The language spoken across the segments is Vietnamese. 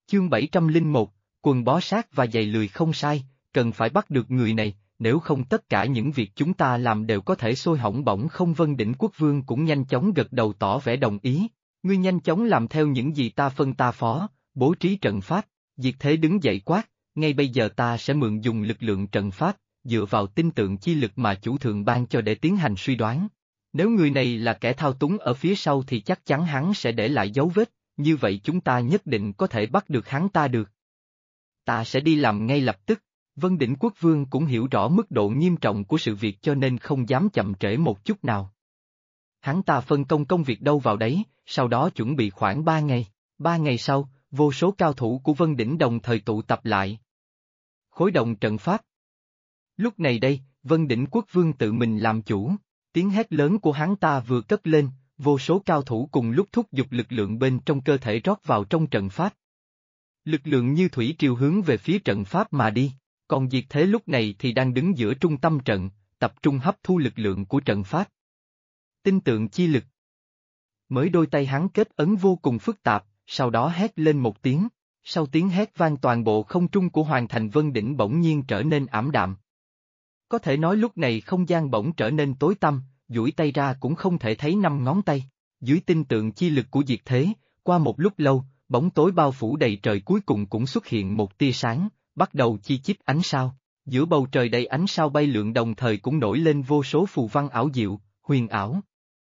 Chương 701, quần bó sát và giày lười không sai, cần phải bắt được người này, nếu không tất cả những việc chúng ta làm đều có thể sôi hỏng bỏng không. Vân Đỉnh Quốc Vương cũng nhanh chóng gật đầu tỏ vẻ đồng ý. Ngươi nhanh chóng làm theo những gì ta phân ta phó, bố trí trận pháp. Diệt Thế đứng dậy quát, ngay bây giờ ta sẽ mượn dùng lực lượng trận pháp, dựa vào tinh tượng chi lực mà chủ thượng ban cho để tiến hành suy đoán. Nếu người này là kẻ thao túng ở phía sau thì chắc chắn hắn sẽ để lại dấu vết, như vậy chúng ta nhất định có thể bắt được hắn ta được. Ta sẽ đi làm ngay lập tức. Vân Đỉnh Quốc Vương cũng hiểu rõ mức độ nghiêm trọng của sự việc cho nên không dám chậm trễ một chút nào. Hắn ta phân công công việc đâu vào đấy, sau đó chuẩn bị khoảng 3 ngày. 3 ngày sau, vô số cao thủ của Vân Đỉnh đồng thời tụ tập lại. Khối động trận pháp. Lúc này đây, Vân Đỉnh Quốc Vương tự mình làm chủ, tiếng hét lớn của hắn ta vừa cất lên, vô số cao thủ cùng lúc thúc giục lực lượng bên trong cơ thể rót vào trong trận pháp. Lực lượng như thủy triều hướng về phía trận pháp mà đi, còn Diệt Thế lúc này thì đang đứng giữa trung tâm trận, tập trung hấp thu lực lượng của trận pháp. Tinh tượng chi lực. Mới đôi tay hắn kết ấn vô cùng phức tạp, sau đó hét lên một tiếng, sau tiếng hét vang toàn bộ không trung của Hoàng thành Vân Đỉnh bỗng nhiên trở nên ảm đạm. Có thể nói lúc này không gian bỗng trở nên tối tăm, duỗi tay ra cũng không thể thấy 5 ngón tay. Dưới tinh tượng chi lực của Diệt Thế, qua một lúc lâu, bóng tối bao phủ đầy trời cuối cùng cũng xuất hiện một tia sáng, bắt đầu chi chít ánh sao. Giữa bầu trời đầy ánh sao bay lượn đồng thời cũng nổi lên vô số phù văn ảo diệu, huyền ảo.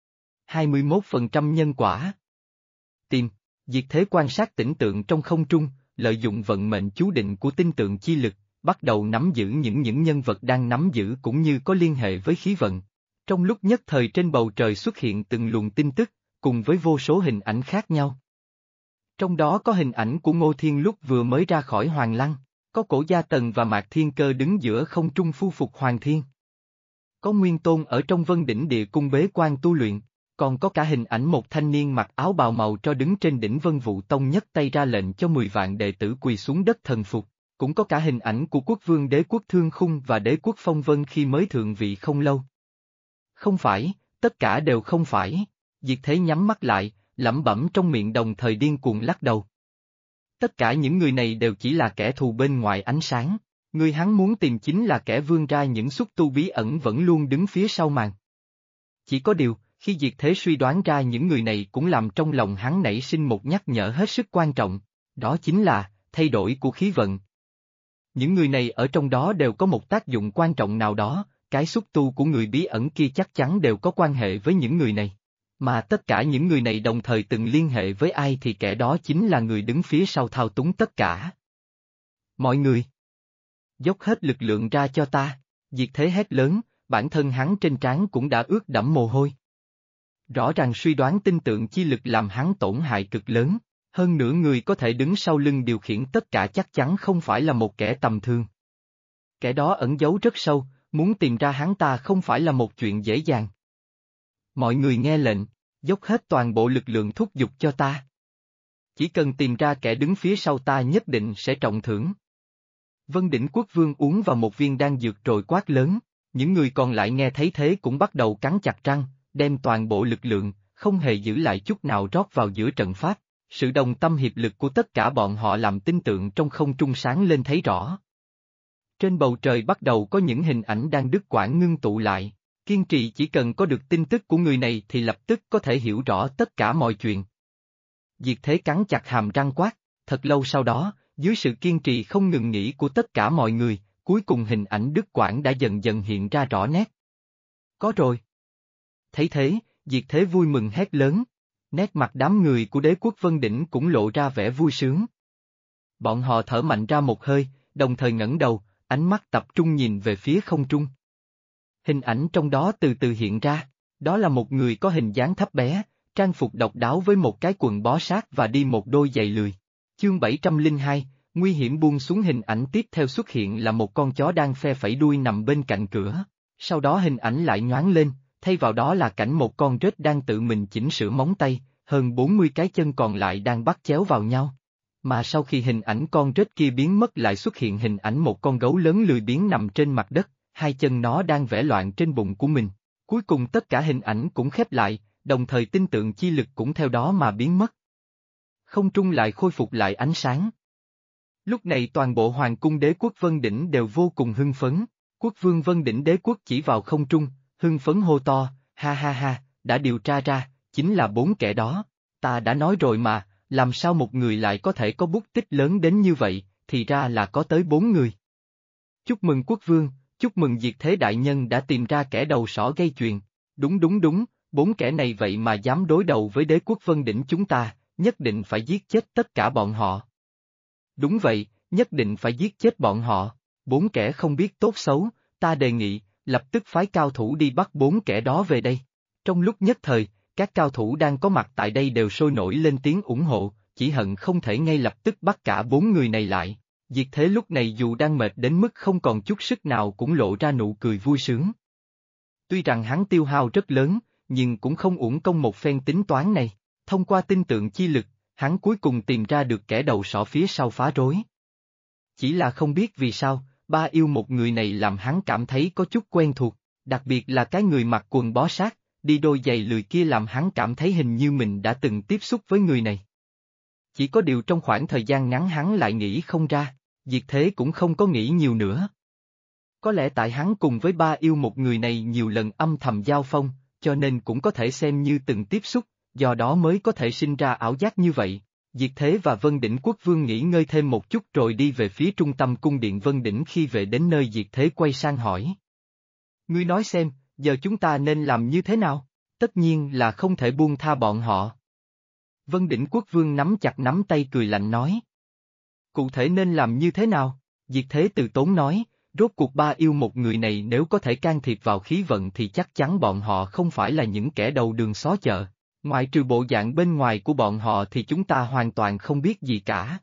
21% nhân quả. Tìm, Diệt Thế quan sát tĩnh tượng trong không trung, lợi dụng vận mệnh chú định của tinh tượng chi lực, bắt đầu nắm giữ những nhân vật đang nắm giữ cũng như có liên hệ với khí vận. Trong lúc nhất thời trên bầu trời xuất hiện từng luồng tin tức, cùng với vô số hình ảnh khác nhau. Trong đó có hình ảnh của Ngô Thiên lúc vừa mới ra khỏi Hoàng Lăng, có Cổ Gia Tần và Mạc Thiên Cơ đứng giữa không trung phu phục Hoàng Thiên. Có Nguyên Tôn ở trong Vân Đỉnh Địa Cung bế quan tu luyện, còn có cả hình ảnh một thanh niên mặc áo bào màu tro đứng trên đỉnh Vân Vũ Tông nhấc tay ra lệnh cho 10 vạn đệ tử quỳ xuống đất thần phục, cũng có cả hình ảnh của quốc vương đế quốc Thương Khung và đế quốc Phong Vân khi mới thượng vị không lâu. Không phải, tất cả đều không phải. Diệt Thế nhắm mắt lại, lẩm bẩm trong miệng đồng thời điên cuồng lắc đầu. Tất cả những người này đều chỉ là kẻ thù bên ngoài ánh sáng, người hắn muốn tìm chính là kẻ vươn ra những xúc tu bí ẩn vẫn luôn đứng phía sau màn. Chỉ có điều, khi Diệt Thế suy đoán ra những người này cũng làm trong lòng hắn nảy sinh một nhắc nhở hết sức quan trọng, đó chính là, thay đổi của khí vận. Những người này ở trong đó đều có một tác dụng quan trọng nào đó, cái xúc tu của người bí ẩn kia chắc chắn đều có quan hệ với những người này. Mà tất cả những người này đồng thời từng liên hệ với ai thì kẻ đó chính là người đứng phía sau thao túng tất cả. Mọi người! Dốc hết lực lượng ra cho ta! Diệt Thế hét lớn, bản thân hắn trên trán cũng đã ướt đẫm mồ hôi. Rõ ràng suy đoán tinh tượng chi lực làm hắn tổn hại cực lớn, hơn nữa người có thể đứng sau lưng điều khiển tất cả chắc chắn không phải là một kẻ tầm thường. Kẻ đó ẩn giấu rất sâu, muốn tìm ra hắn ta không phải là một chuyện dễ dàng. Mọi người nghe lệnh, dốc hết toàn bộ lực lượng thúc giục cho ta. Chỉ cần tìm ra kẻ đứng phía sau ta nhất định sẽ trọng thưởng. Vân Đỉnh Quốc Vương uống vào một viên đan dược rồi quát lớn, những người còn lại nghe thấy thế cũng bắt đầu cắn chặt răng, đem toàn bộ lực lượng, không hề giữ lại chút nào rót vào giữa trận pháp. Sự đồng tâm hiệp lực của tất cả bọn họ làm tinh tượng trong không trung sáng lên thấy rõ. Trên bầu trời bắt đầu có những hình ảnh đang đứt quãng ngưng tụ lại, kiên trì chỉ cần có được tin tức của người này thì lập tức có thể hiểu rõ tất cả mọi chuyện. Diệt Thế cắn chặt hàm răng quát, thật lâu sau đó, dưới sự kiên trì không ngừng nghỉ của tất cả mọi người, cuối cùng hình ảnh đứt quãng đã dần dần hiện ra rõ nét. Có rồi. Thấy thế, Diệt Thế vui mừng hét lớn. Nét mặt đám người của đế quốc Vân Đỉnh cũng lộ ra vẻ vui sướng. Bọn họ thở mạnh ra một hơi, đồng thời ngẩng đầu, ánh mắt tập trung nhìn về phía không trung. Hình ảnh trong đó từ từ hiện ra, đó là một người có hình dáng thấp bé, trang phục độc đáo với một cái quần bó sát và đi một đôi giày lười. Chương 702, nguy hiểm buông xuống. Hình ảnh tiếp theo xuất hiện là một con chó đang phe phẩy đuôi nằm bên cạnh cửa, sau đó hình ảnh lại nhoáng lên, thay vào đó là cảnh một con rết đang tự mình chỉnh sửa móng tay, hơn 40 cái chân còn lại đang bắt chéo vào nhau. Mà sau khi hình ảnh con rết kia biến mất lại xuất hiện hình ảnh một con gấu lớn lười biếng nằm trên mặt đất, hai chân nó đang vẽ loạn trên bụng của mình. Cuối cùng tất cả hình ảnh cũng khép lại, đồng thời tinh tượng chi lực cũng theo đó mà biến mất. Không trung lại khôi phục lại ánh sáng, Lúc này toàn bộ hoàng cung đế quốc Vân Đỉnh đều vô cùng hưng phấn. Quốc vương Vân Đỉnh đế quốc chỉ vào không trung, hưng phấn hô to, ha ha ha, đã điều tra ra, chính là 4 kẻ đó. Ta đã nói rồi mà, làm sao một người lại có thể có bút tích lớn đến như vậy, thì ra là có tới 4 người. Chúc mừng quốc vương, chúc mừng Diệt Thế đại nhân đã tìm ra kẻ đầu sỏ gây chuyện. Đúng đúng đúng, 4 kẻ này vậy mà dám đối đầu với đế quốc Vân Đỉnh chúng ta, nhất định phải giết chết tất cả bọn họ. Đúng vậy, nhất định phải giết chết bọn họ. 4 kẻ không biết tốt xấu, ta đề nghị, lập tức phái cao thủ đi bắt 4 kẻ đó về đây. Trong lúc nhất thời, các cao thủ đang có mặt tại đây đều sôi nổi lên tiếng ủng hộ, chỉ hận không thể ngay lập tức bắt cả 4 người này lại. Diệt Thế lúc này dù đang mệt đến mức không còn chút sức nào cũng lộ ra nụ cười vui sướng. Tuy rằng hắn tiêu hao rất lớn, nhưng cũng không uổng công một phen tính toán này. Thông qua tinh tượng chi lực, hắn cuối cùng tìm ra được kẻ đầu sỏ phía sau phá rối. Chỉ là không biết vì sao, Ba Yêu một người này làm hắn cảm thấy có chút quen thuộc, đặc biệt là cái người mặc quần bó sát, đi đôi giày lười kia làm hắn cảm thấy hình như mình đã từng tiếp xúc với người này. Chỉ có điều trong khoảng thời gian ngắn hắn lại nghĩ không ra, Diệt Thế cũng không có nghĩ nhiều nữa. Có lẽ tại hắn cùng với Ba Yêu một người này nhiều lần âm thầm giao phong, cho nên cũng có thể xem như từng tiếp xúc, do đó mới có thể sinh ra ảo giác như vậy. Diệt Thế và Vân Đỉnh quốc vương nghỉ ngơi thêm một chút rồi đi về phía trung tâm cung điện Vân Đỉnh. Khi về đến nơi Diệt Thế quay sang hỏi. Ngươi nói xem, giờ chúng ta nên làm như thế nào? Tất nhiên là không thể buông tha bọn họ. Vân Đỉnh quốc vương nắm chặt nắm tay cười lạnh nói. Cụ thể nên làm như thế nào? Diệt Thế từ tốn nói, rốt cuộc Ba Yêu một người này nếu có thể can thiệp vào khí vận thì chắc chắn bọn họ không phải là những kẻ đầu đường xó chợ. Ngoại trừ bộ dạng bên ngoài của bọn họ thì chúng ta hoàn toàn không biết gì cả.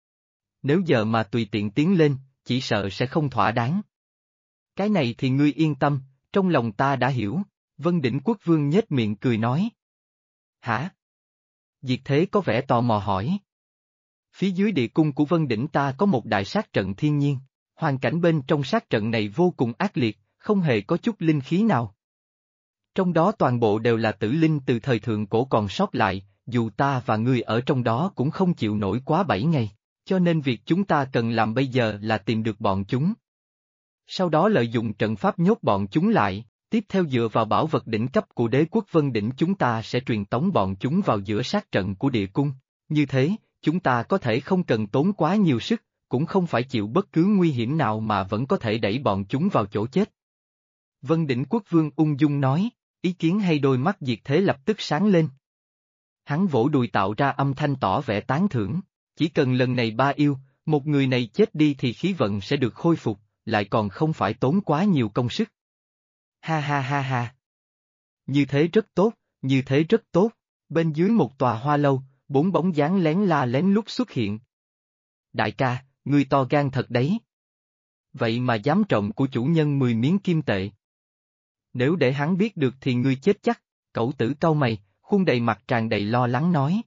Nếu giờ mà tùy tiện tiến lên, chỉ sợ sẽ không thỏa đáng. Cái này thì ngươi yên tâm, trong lòng ta đã hiểu, Vân Đỉnh quốc vương nhếch miệng cười nói. Hả? Diệt Thế có vẻ tò mò hỏi. Phía dưới địa cung của Vân Đỉnh ta có một đại sát trận thiên nhiên, hoàn cảnh bên trong sát trận này vô cùng ác liệt, không hề có chút linh khí nào. Trong đó toàn bộ đều là tử linh từ thời thượng cổ còn sót lại, dù ta và ngươi ở trong đó cũng không chịu nổi quá 7 ngày, cho nên việc chúng ta cần làm bây giờ là tìm được bọn chúng. Sau đó lợi dụng trận pháp nhốt bọn chúng lại, tiếp theo dựa vào bảo vật đỉnh cấp của đế quốc Vân Đỉnh chúng ta sẽ truyền tống bọn chúng vào giữa sát trận của địa cung, như thế, chúng ta có thể không cần tốn quá nhiều sức, cũng không phải chịu bất cứ nguy hiểm nào mà vẫn có thể đẩy bọn chúng vào chỗ chết. Vân Đỉnh quốc vương ung dung nói. Ý kiến hay đôi mắt Diệt Thế lập tức sáng lên. Hắn vỗ đùi tạo ra âm thanh tỏ vẻ tán thưởng, chỉ cần lần này Ba Yêu, một người này chết đi thì khí vận sẽ được khôi phục, lại còn không phải tốn quá nhiều công sức. Ha ha ha ha. Như thế rất tốt, như thế rất tốt, bên dưới một tòa hoa lâu, 4 bóng dáng lén la lén lút xuất hiện. Đại ca, ngươi to gan thật đấy. Vậy mà dám trộm của chủ nhân 10 miếng kim tệ. Nếu để hắn biết được thì ngươi chết chắc, Cẩu Tử cau mày, khuôn đầy mặt tràn đầy lo lắng nói.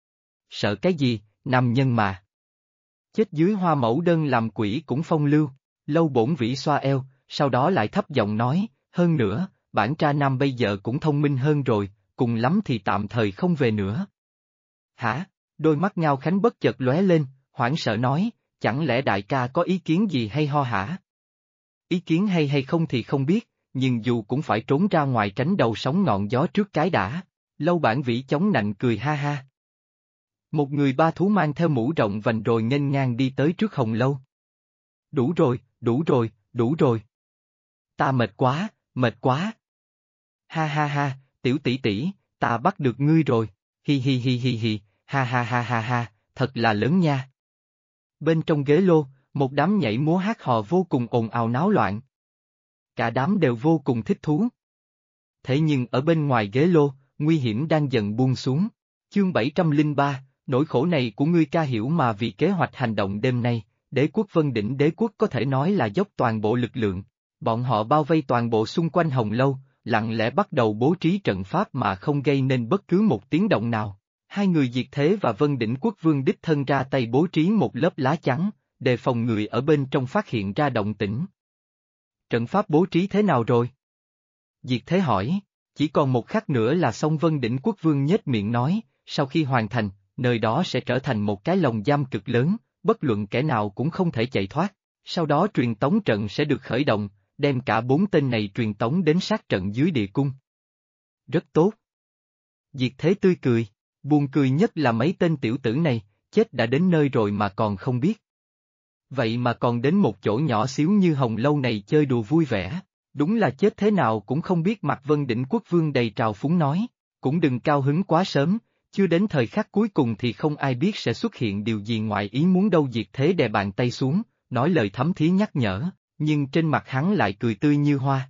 Sợ cái gì, nam nhân mà. Chết dưới hoa mẫu đơn làm quỷ cũng phong lưu, Lâu Bổn Vĩ xoa eo, sau đó lại thấp giọng nói, hơn nữa, bản tra nam bây giờ cũng thông minh hơn rồi, cùng lắm thì tạm thời không về nữa. Hả? Đôi mắt Ngao Khánh bất chợt lóe lên, hoảng sợ nói, chẳng lẽ đại ca có ý kiến gì hay ho hả? Ý kiến hay không thì không biết, nhưng dù cũng phải trốn ra ngoài tránh đầu sóng ngọn gió trước cái đã. Lâu Bản Vĩ chống nạnh cười ha ha. Một người ba thú mang theo mũ rộng vành rồi nghênh ngang đi tới trước hồng lâu. Đủ rồi, đủ rồi, đủ rồi. Ta mệt quá, mệt quá. Ha ha ha, tiểu tỷ tỷ, ta bắt được ngươi rồi, hi hi hi hi hi, ha ha ha ha ha, thật là lớn nha. Bên trong ghế lô, một đám nhảy múa hát hò vô cùng ồn ào náo loạn. Cả đám đều vô cùng thích thú. Thế nhưng ở bên ngoài ghế lô, nguy hiểm đang dần buông xuống. Chương 703, nỗi khổ này của ngươi ca hiểu mà vì kế hoạch hành động đêm nay, đế quốc Vân Đỉnh đế quốc có thể nói là dốc toàn bộ lực lượng. Bọn họ bao vây toàn bộ xung quanh hồng lâu, lặng lẽ bắt đầu bố trí trận pháp mà không gây nên bất cứ một tiếng động nào. Hai người Diệt Thế và Vân Đỉnh quốc vương đích thân ra tay bố trí một lớp lá chắn, đề phòng người ở bên trong phát hiện ra động tĩnh. Trận pháp bố trí thế nào rồi? Diệt Thế hỏi, chỉ còn một khắc nữa là xong. Vân Đỉnh quốc vương nhếch miệng nói, sau khi hoàn thành, nơi đó sẽ trở thành một cái lồng giam cực lớn, bất luận kẻ nào cũng không thể chạy thoát. Sau đó truyền tống trận sẽ được khởi động, đem cả 4 tên này truyền tống đến sát trận dưới địa cung. Rất tốt. Diệt Thế tươi cười, buồn cười nhất là mấy tên tiểu tử này, chết đã đến nơi rồi mà còn không biết. Vậy mà còn đến một chỗ nhỏ xíu như Hồng Lâu này chơi đùa vui vẻ, đúng là chết thế nào cũng không biết. Mạc Vân Đỉnh Quốc Vương đầy trào phúng nói, cũng đừng cao hứng quá sớm, chưa đến thời khắc cuối cùng thì không ai biết sẽ xuất hiện điều gì ngoài ý muốn đâu. Diệt Thế đè bàn tay xuống, nói lời thấm thía nhắc nhở, nhưng trên mặt hắn lại cười tươi như hoa.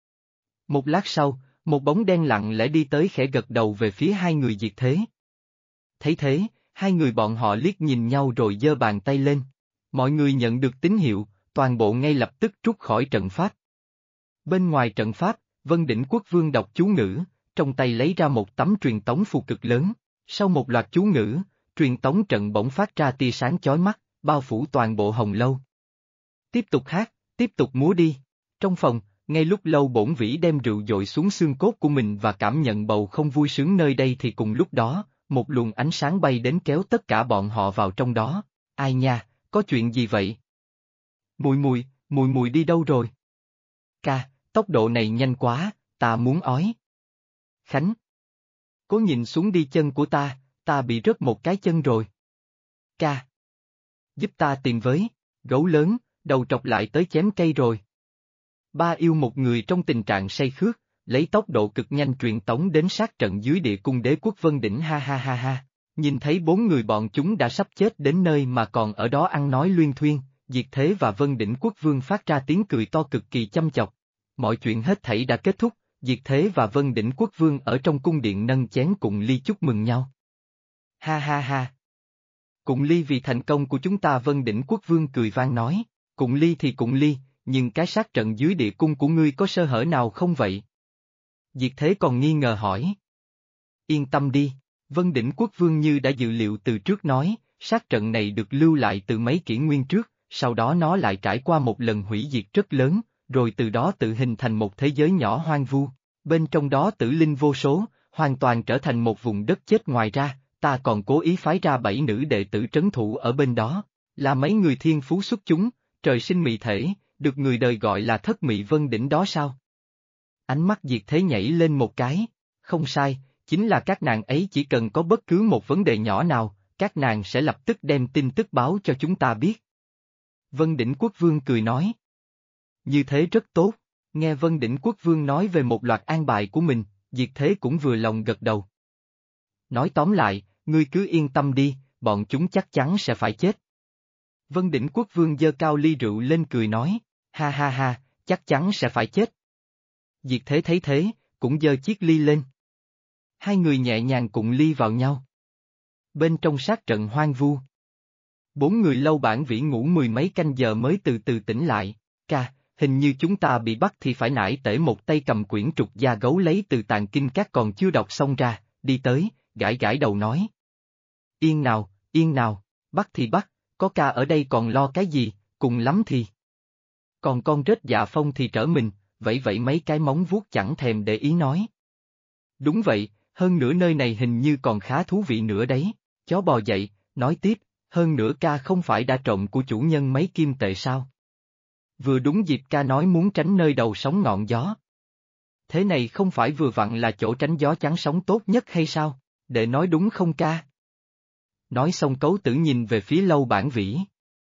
Một lát sau, một bóng đen lặng lẽ đi tới khẽ gật đầu về phía hai người Diệt Thế. Thấy thế, hai người bọn họ liếc nhìn nhau rồi giơ bàn tay lên. Mọi người nhận được tín hiệu, toàn bộ ngay lập tức rút khỏi trận pháp. Bên ngoài trận pháp, Vân Đỉnh Quốc Vương đọc chú ngữ, trong tay lấy ra một tấm truyền tống phù cực lớn. Sau một loạt chú ngữ, truyền tống trận bỗng phát ra tia sáng chói mắt, bao phủ toàn bộ Hồng Lâu. Tiếp tục hát, tiếp tục múa đi. Trong phòng, ngay lúc Lâu Bổn Vĩ đem rượu dội xuống xương cốt của mình và cảm nhận bầu không vui sướng nơi đây thì cùng lúc đó, một luồng ánh sáng bay đến kéo tất cả bọn họ vào trong đó. Ai nha, có chuyện gì vậy? Mùi mùi đi đâu rồi? Ca, tốc độ này nhanh quá, ta muốn ói. Khánh. Cố nhìn xuống đi, chân của ta bị rớt một cái chân rồi. Ca. Giúp ta tìm với, gấu lớn, đầu trọc lại tới chém cây rồi. Ba yêu một người trong tình trạng say khước, lấy tốc độ cực nhanh truyền tống đến sát trận dưới địa cung Đế Quốc Vân Đỉnh. Ha ha ha ha. Nhìn thấy 4 người bọn chúng đã sắp chết đến nơi mà còn ở đó ăn nói luyên thuyên, Diệt Thế và Vân Đỉnh Quốc Vương phát ra tiếng cười to cực kỳ chăm chọc. Mọi chuyện hết thảy đã kết thúc, Diệt Thế và Vân Đỉnh Quốc Vương ở trong cung điện nâng chén cụng ly chúc mừng nhau. Ha ha ha. Cụng ly vì thành công của chúng ta. Vân Đỉnh Quốc Vương cười vang nói, cụng ly thì cụng ly, nhưng cái sát trận dưới địa cung của ngươi có sơ hở nào không vậy? Diệt Thế còn nghi ngờ hỏi. Yên tâm đi. Vân Đỉnh Quốc Vương như đã dự liệu từ trước nói, sát trận này được lưu lại từ mấy kỷ nguyên trước, sau đó nó lại trải qua một lần hủy diệt rất lớn, rồi từ đó tự hình thành một thế giới nhỏ hoang vu, bên trong đó tử linh vô số, hoàn toàn trở thành một vùng đất chết. Ngoài ra, ta còn cố ý phái ra 7 nữ đệ tử trấn thủ ở bên đó, là mấy người thiên phú xuất chúng, trời sinh mị thể, được người đời gọi là thất mị Vân Đỉnh đó sao? Ánh mắt Diệt Thế nhảy lên một cái, không sai. Chính là các nàng ấy, chỉ cần có bất cứ một vấn đề nhỏ nào, các nàng sẽ lập tức đem tin tức báo cho chúng ta biết. Vân Đỉnh Quốc Vương cười nói. Như thế rất tốt, nghe Vân Đỉnh Quốc Vương nói về một loạt an bài của mình, Diệt Thế cũng vừa lòng gật đầu. Nói tóm lại, ngươi cứ yên tâm đi, bọn chúng chắc chắn sẽ phải chết. Vân Đỉnh Quốc Vương giơ cao ly rượu lên cười nói, ha ha ha, chắc chắn sẽ phải chết. Diệt Thế thấy thế, cũng giơ chiếc ly lên. Hai người nhẹ nhàng cụng ly vào nhau. Bên trong sát trận hoang vu, 4 người Lâu Bản Vĩ ngủ 10 mấy canh giờ mới từ từ tỉnh lại. Ca, hình như chúng ta bị bắt thì phải. Nải Tể một tay cầm quyển trục da gấu lấy từ tàng kinh các còn chưa đọc xong ra, đi tới, gãi gãi đầu nói. Yên nào, bắt thì bắt, có ca ở đây còn lo cái gì, cùng lắm thì. Còn con rết Dạ Phong thì trở mình, vẫy vẫy mấy cái móng vuốt chẳng thèm để ý nói. Đúng vậy, hơn nữa nơi này hình như còn khá thú vị nữa đấy. Chó bò dậy, nói tiếp, hơn nữa ca không phải đã trộm của chủ nhân mấy kim tệ sao? Vừa đúng dịp ca nói muốn tránh nơi đầu sóng ngọn gió. Thế này không phải vừa vặn là chỗ tránh gió chắn sóng tốt nhất hay sao? Để nói đúng không ca? Nói xong Cấu Tử nhìn về phía Lâu Bản Vĩ.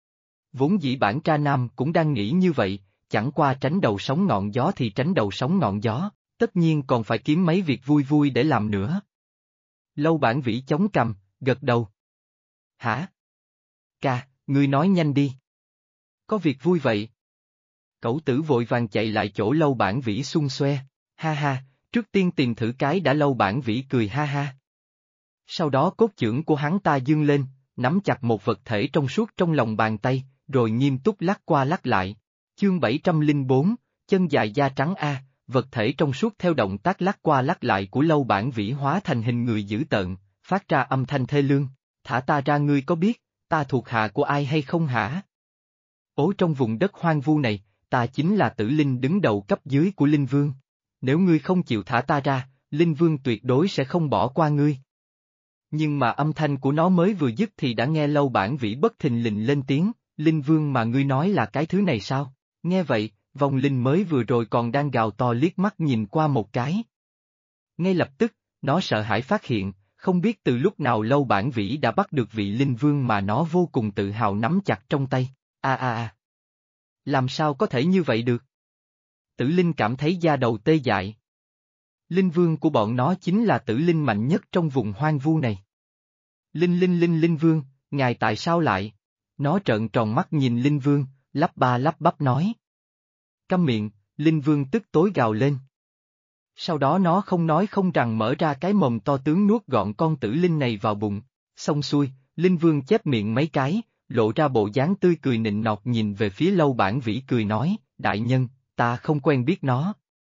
Vốn dĩ Bản Tra Nam cũng đang nghĩ như vậy, chẳng qua tránh đầu sóng ngọn gió thì tránh đầu sóng ngọn gió, tất nhiên còn phải kiếm mấy việc vui vui để làm nữa. Lâu Bản Vĩ chống cằm, gật đầu. Hả? Ca, ngươi nói nhanh đi. Có việc vui vậy? Cẩu Tử vội vàng chạy lại chỗ Lâu Bản Vĩ xung xoe. Ha ha, trước tiên tìm thử cái đã. Lâu Bản Vĩ cười ha ha. Sau đó cốt chưởng của hắn ta dương lên, nắm chặt một vật thể trong suốt trong lòng bàn tay, rồi nghiêm túc lắc qua lắc lại. Chương 704, chân dài da trắng A, vật thể trong suốt theo động tác lắc qua lắc lại của Lâu Bản Vĩ hóa thành hình người dữ tợn, phát ra âm thanh thê lương. Thả ta ra, ngươi có biết, ta thuộc hạ của ai hay không hả? Ố, trong vùng đất hoang vu này, ta chính là tử linh đứng đầu cấp dưới của Linh Vương. Nếu ngươi không chịu thả ta ra, Linh Vương tuyệt đối sẽ không bỏ qua ngươi. Nhưng mà âm thanh của nó mới vừa dứt thì đã nghe Lâu Bản Vĩ bất thình lình lên tiếng, Linh Vương mà ngươi nói là cái thứ này sao? Nghe vậy, vong linh mới vừa rồi còn đang gào to liếc mắt nhìn qua một cái. Ngay lập tức, nó sợ hãi phát hiện, không biết từ lúc nào Lâu Bản Vĩ đã bắt được vị Linh Vương mà nó vô cùng tự hào nắm chặt trong tay. Làm sao có thể như vậy được? Tử Linh cảm thấy da đầu tê dại. Linh Vương của bọn nó chính là Tử Linh mạnh nhất trong vùng hoang vu này. Linh Vương, ngài tại sao lại? Nó trợn tròn mắt nhìn Linh Vương, lắp ba lắp bắp nói. Câm miệng, Linh Vương tức tối gào lên. Sau đó nó không nói không rằng mở ra cái mồm to tướng nuốt gọn con tử linh này vào bụng. Xong xuôi, Linh Vương chép miệng mấy cái, lộ ra bộ dáng tươi cười nịnh nọt nhìn về phía Lâu Bản Vĩ cười nói, đại nhân, ta không quen biết nó.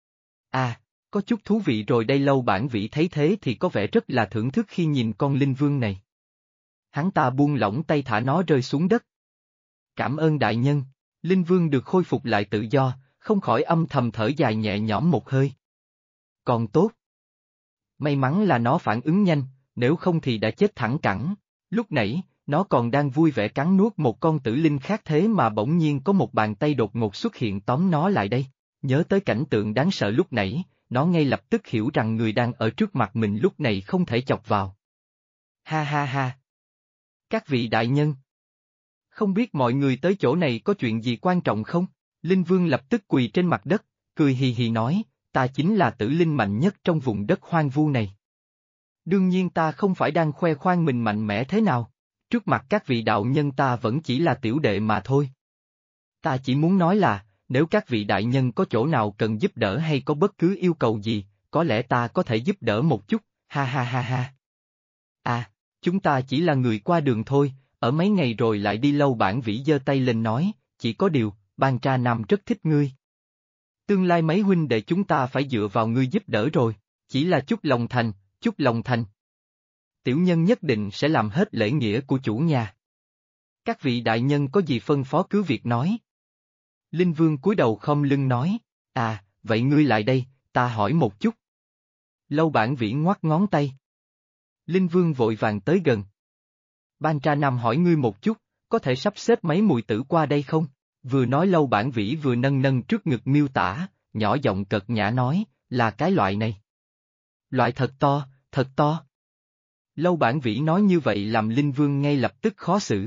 Có chút thú vị rồi đây. Lâu Bản Vĩ thấy thế thì có vẻ rất là thưởng thức khi nhìn con Linh Vương này. Hắn ta buông lỏng tay thả nó rơi xuống đất. Cảm ơn đại nhân, Linh Vương được khôi phục lại tự do, không khỏi âm thầm thở dài nhẹ nhõm một hơi. Còn tốt. May mắn là nó phản ứng nhanh, nếu không thì đã chết thẳng cẳng. Lúc nãy, nó còn đang vui vẻ cắn nuốt một con tử linh khác thế mà bỗng nhiên có một bàn tay đột ngột xuất hiện tóm nó lại đây. Nhớ tới cảnh tượng đáng sợ lúc nãy, nó ngay lập tức hiểu rằng người đang ở trước mặt mình lúc này không thể chọc vào. Ha ha ha. Các vị đại nhân. Không biết mọi người tới chỗ này có chuyện gì quan trọng không? Linh Vương lập tức quỳ trên mặt đất, cười hì hì nói, ta chính là tử linh mạnh nhất trong vùng đất hoang vu này. Đương nhiên ta không phải đang khoe khoang mình mạnh mẽ thế nào, trước mặt các vị đạo nhân ta vẫn chỉ là tiểu đệ mà thôi. Ta chỉ muốn nói là, nếu các vị đại nhân có chỗ nào cần giúp đỡ hay có bất cứ yêu cầu gì, có lẽ ta có thể giúp đỡ một chút, ha ha ha ha. Chúng ta chỉ là người qua đường thôi, ở mấy ngày rồi lại đi. Lâu Bản Vĩ giơ tay lên nói, chỉ có điều, Ban Tra Nam rất thích ngươi. Tương lai mấy huynh đệ chúng ta phải dựa vào ngươi giúp đỡ rồi, chỉ là chút lòng thành, chút lòng thành. Tiểu nhân nhất định sẽ làm hết lễ nghĩa của chủ nhà. Các vị đại nhân có gì phân phó cứ việc nói. Linh Vương cúi đầu khom lưng nói, vậy ngươi lại đây, ta hỏi một chút. Lâu Bản Vĩ ngoắc ngón tay. Linh Vương vội vàng tới gần. Ban Tra Nam hỏi ngươi một chút, có thể sắp xếp mấy mùi tử qua đây không? Vừa nói Lâu Bản Vĩ vừa nâng nâng trước ngực miêu tả, nhỏ giọng cợt nhã nói, là cái loại này. Loại thật to, thật to. Lâu Bản Vĩ nói như vậy làm Linh Vương ngay lập tức khó xử.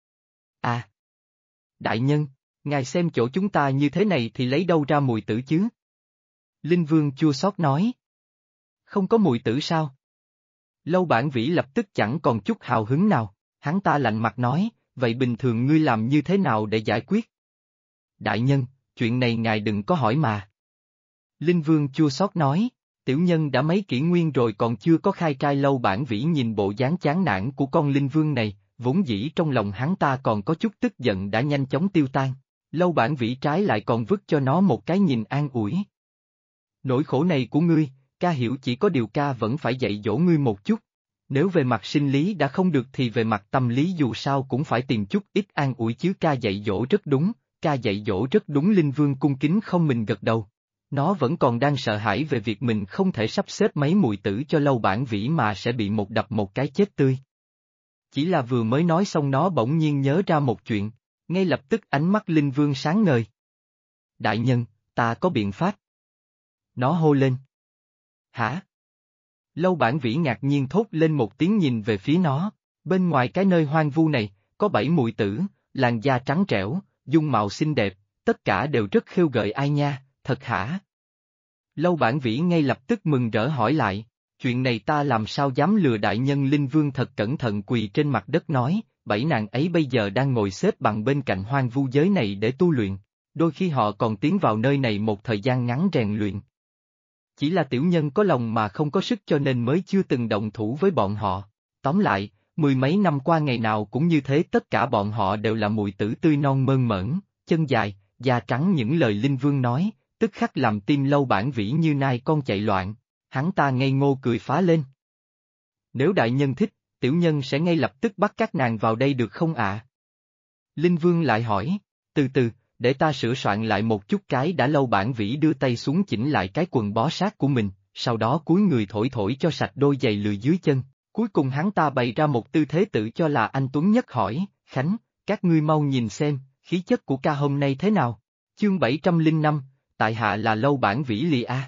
Đại nhân, ngài xem chỗ chúng ta như thế này thì lấy đâu ra mùi tử chứ? Linh Vương chua xót nói. Không có mùi tử sao? Lâu Bản Vĩ lập tức chẳng còn chút hào hứng nào, hắn ta lạnh mặt nói, vậy bình thường ngươi làm như thế nào để giải quyết? Đại nhân, chuyện này ngài đừng có hỏi mà. Linh Vương chua xót nói, tiểu nhân đã mấy kỷ nguyên rồi còn chưa có khai trai. Lâu Bản Vĩ nhìn bộ dáng chán nản của con Linh Vương này, vốn dĩ trong lòng hắn ta còn có chút tức giận đã nhanh chóng tiêu tan. Lâu Bản Vĩ trái lại còn vứt cho nó một cái nhìn an ủi. Nỗi khổ này của ngươi, ca hiểu, chỉ có điều ca vẫn phải dạy dỗ ngươi một chút. Nếu về mặt sinh lý đã không được thì về mặt tâm lý dù sao cũng phải tìm chút ít an ủi chứ. Ca dạy dỗ rất đúng, ca dạy dỗ rất đúng. Linh Vương cung kính không mình gật đầu. Nó vẫn còn đang sợ hãi về việc mình không thể sắp xếp mấy mùi tử cho Lâu Bản Vĩ mà sẽ bị một đập một cái chết tươi. Chỉ là vừa mới nói xong nó bỗng nhiên nhớ ra một chuyện, ngay lập tức ánh mắt Linh Vương sáng ngời. Đại nhân, ta có biện pháp. Nó hô lên. Hả? Lâu Bản Vĩ ngạc nhiên thốt lên một tiếng nhìn về phía nó, bên ngoài cái nơi hoang vu này, có 7 mùi tử, làn da trắng trẻo, dung mạo xinh đẹp, tất cả đều rất khêu gợi. Ai nha, thật hả? Lâu Bản Vĩ ngay lập tức mừng rỡ hỏi lại, chuyện này ta làm sao dám lừa đại nhân? Linh Vương thật cẩn thận quỳ trên mặt đất nói, 7 nàng ấy bây giờ đang ngồi xếp bằng bên cạnh hoang vu giới này để tu luyện, đôi khi họ còn tiến vào nơi này một thời gian ngắn rèn luyện. Chỉ là tiểu nhân có lòng mà không có sức cho nên mới chưa từng động thủ với bọn họ. Tóm lại, 10 mấy năm qua ngày nào cũng như thế, tất cả bọn họ đều là mùi tử tươi non mơn mởn, chân dài, da trắng. Những lời Linh Vương nói, tức khắc làm tim Lâu Bản Vĩ như nai con chạy loạn, hắn ta ngây ngô cười phá lên. Nếu đại nhân thích, tiểu nhân sẽ ngay lập tức bắt các nàng vào đây được không ạ? Linh Vương lại hỏi, từ từ, để ta sửa soạn lại một chút cái đã. Lâu Bản Vĩ đưa tay xuống chỉnh lại cái quần bó sát của mình, sau đó cúi người thổi thổi cho sạch đôi giày lười dưới chân, Cuối cùng hắn ta bày ra một tư thế tự cho là anh Tuấn nhất hỏi, Khánh, các ngươi mau nhìn xem, khí chất của ca hôm nay thế nào? Chương 705, tại hạ là Lâu Bản Vĩ Lì A.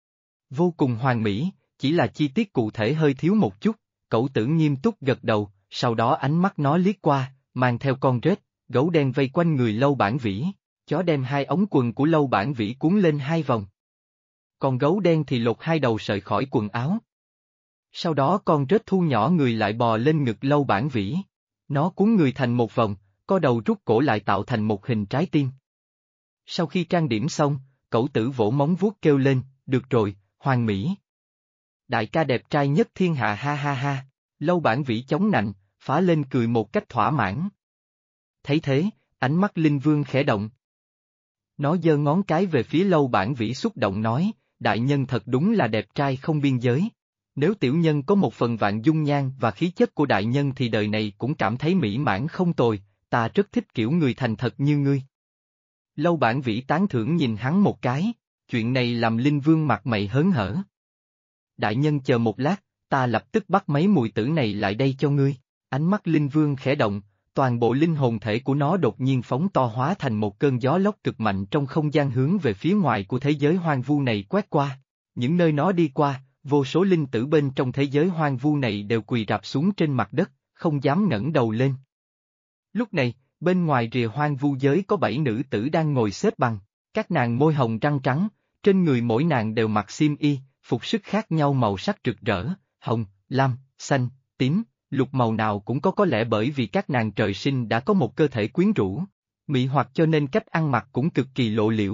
Vô cùng hoàn mỹ, chỉ là chi tiết cụ thể hơi thiếu một chút, Cẩu Tử nghiêm túc gật đầu, sau đó ánh mắt nó liếc qua, mang theo con rết, gấu đen vây quanh người Lâu Bản Vĩ, chó đem hai ống quần của Lâu Bản Vĩ cuốn lên hai vòng. Con gấu đen thì lột hai đầu sợi khỏi quần áo. Sau đó con rết thu nhỏ người lại bò lên ngực Lâu Bản Vĩ. Nó cuốn người thành một vòng, co đầu rút cổ lại tạo thành một hình trái tim. Sau khi trang điểm xong, Cẩu Tử vỗ móng vuốt kêu lên, được rồi, hoàn mỹ. Đại ca đẹp trai nhất thiên hạ ha ha ha, Lâu Bản Vĩ chống nạnh, phá lên cười một cách thỏa mãn. Thấy thế, ánh mắt Linh Vương khẽ động. Nó giơ ngón cái về phía Lâu Bản Vĩ xúc động nói, đại nhân thật đúng là đẹp trai không biên giới. Nếu tiểu nhân có một phần vạn dung nhan và khí chất của đại nhân thì đời này cũng cảm thấy mỹ mãn không tồi, ta rất thích kiểu người thành thật như ngươi. Lâu Bản Vĩ tán thưởng nhìn hắn một cái, chuyện này làm Linh Vương mặt mày hớn hở. Đại nhân chờ một lát, ta lập tức bắt mấy mùi tử này lại đây cho ngươi. Ánh mắt Linh Vương khẽ động, toàn bộ linh hồn thể của nó đột nhiên phóng to hóa thành một cơn gió lốc cực mạnh trong không gian hướng về phía ngoài của thế giới hoang vu này quét qua. Những nơi nó đi qua, vô số linh tử bên trong thế giới hoang vu này đều quỳ rạp xuống trên mặt đất, không dám ngẩng đầu lên. Lúc này, bên ngoài rìa hoang vu giới có 7 nữ tử đang ngồi xếp bằng, các nàng môi hồng răng trắng, trên người mỗi nàng đều mặc xiêm y, phục sức khác nhau màu sắc rực rỡ, hồng, lam, xanh, tím, lục màu nào cũng có lẽ bởi vì các nàng trời sinh đã có một cơ thể quyến rũ, mị hoặc cho nên cách ăn mặc cũng cực kỳ lộ liễu.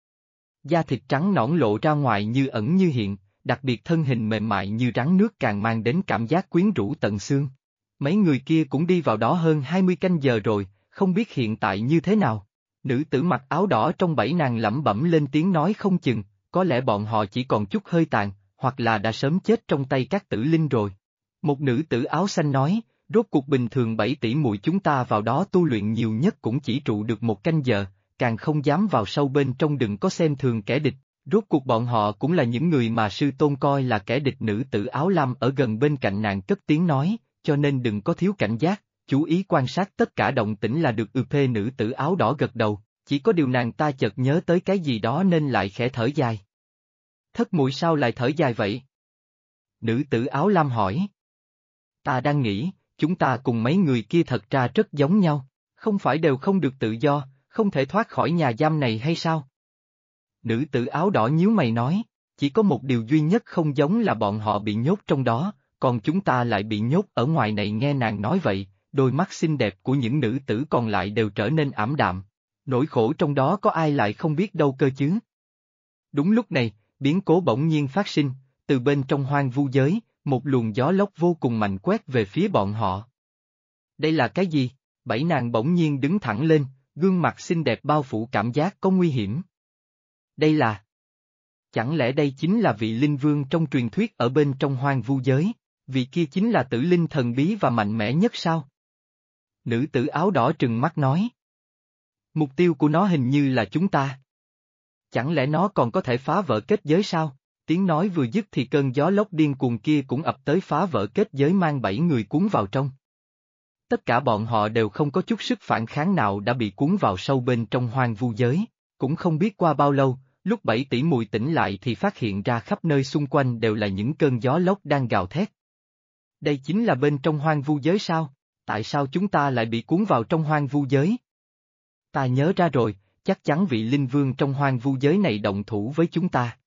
Da thịt trắng nõn lộ ra ngoài như ẩn như hiện, đặc biệt thân hình mềm mại như rắn nước càng mang đến cảm giác quyến rũ tận xương. Mấy người kia cũng đi vào đó hơn 20 canh giờ rồi, không biết hiện tại như thế nào. Nữ tử mặc áo đỏ trong 7 nàng lẩm bẩm lên tiếng nói không chừng, có lẽ bọn họ chỉ còn chút hơi tàn, hoặc là đã sớm chết trong tay các tử linh rồi. Một nữ tử áo xanh nói, rốt cuộc bình thường 7 tỷ muội chúng ta vào đó tu luyện nhiều nhất cũng chỉ trụ được 1 canh giờ, càng không dám vào sâu bên trong, đừng có xem thường kẻ địch. Rốt cuộc bọn họ cũng là những người mà sư tôn coi là kẻ địch. Nữ tử áo lam ở gần bên cạnh nàng cất tiếng nói, cho nên đừng có thiếu cảnh giác, chú ý quan sát tất cả động tĩnh là được. Nữ tử áo đỏ gật đầu, chỉ có điều nàng ta chợt nhớ tới cái gì đó nên lại khẽ thở dài. Thất muội sao lại thở dài vậy? Nữ tử áo lam hỏi. Ta đang nghĩ, chúng ta cùng mấy người kia thật ra rất giống nhau, không phải đều không được tự do, không thể thoát khỏi nhà giam này hay sao? Nữ tử áo đỏ nhíu mày nói, chỉ có một điều duy nhất không giống là bọn họ bị nhốt trong đó, còn chúng ta lại bị nhốt ở ngoài này. Nghe nàng nói vậy, đôi mắt xinh đẹp của những nữ tử còn lại đều trở nên ảm đạm. Nỗi khổ trong đó có ai lại không biết đâu cơ chứ? Đúng lúc này, biến cố bỗng nhiên phát sinh, từ bên trong hoang vu giới, một luồng gió lốc vô cùng mạnh quét về phía bọn họ. Đây là cái gì? 7 nàng bỗng nhiên đứng thẳng lên, gương mặt xinh đẹp bao phủ cảm giác có nguy hiểm. Đây là... Chẳng lẽ đây chính là vị linh vương trong truyền thuyết ở bên trong hoang vu giới, vị kia chính là tử linh thần bí và mạnh mẽ nhất sao? Nữ tử áo đỏ trừng mắt nói. Mục tiêu của nó hình như là chúng ta. Chẳng lẽ nó còn có thể phá vỡ kết giới sao? Tiếng nói vừa dứt thì cơn gió lốc điên cuồng kia cũng ập tới phá vỡ kết giới, mang 7 người cuốn vào trong. Tất cả bọn họ đều không có chút sức phản kháng nào, đã bị cuốn vào sâu bên trong hoang vu giới. Cũng không biết qua bao lâu, lúc 7 tỷ muội tỉnh lại thì phát hiện ra khắp nơi xung quanh đều là những cơn gió lốc đang gào thét. Đây chính là bên trong hoang vu giới sao? Tại sao chúng ta lại bị cuốn vào trong hoang vu giới? Ta nhớ ra rồi, chắc chắn vị linh vương trong hoang vu giới này động thủ với chúng ta.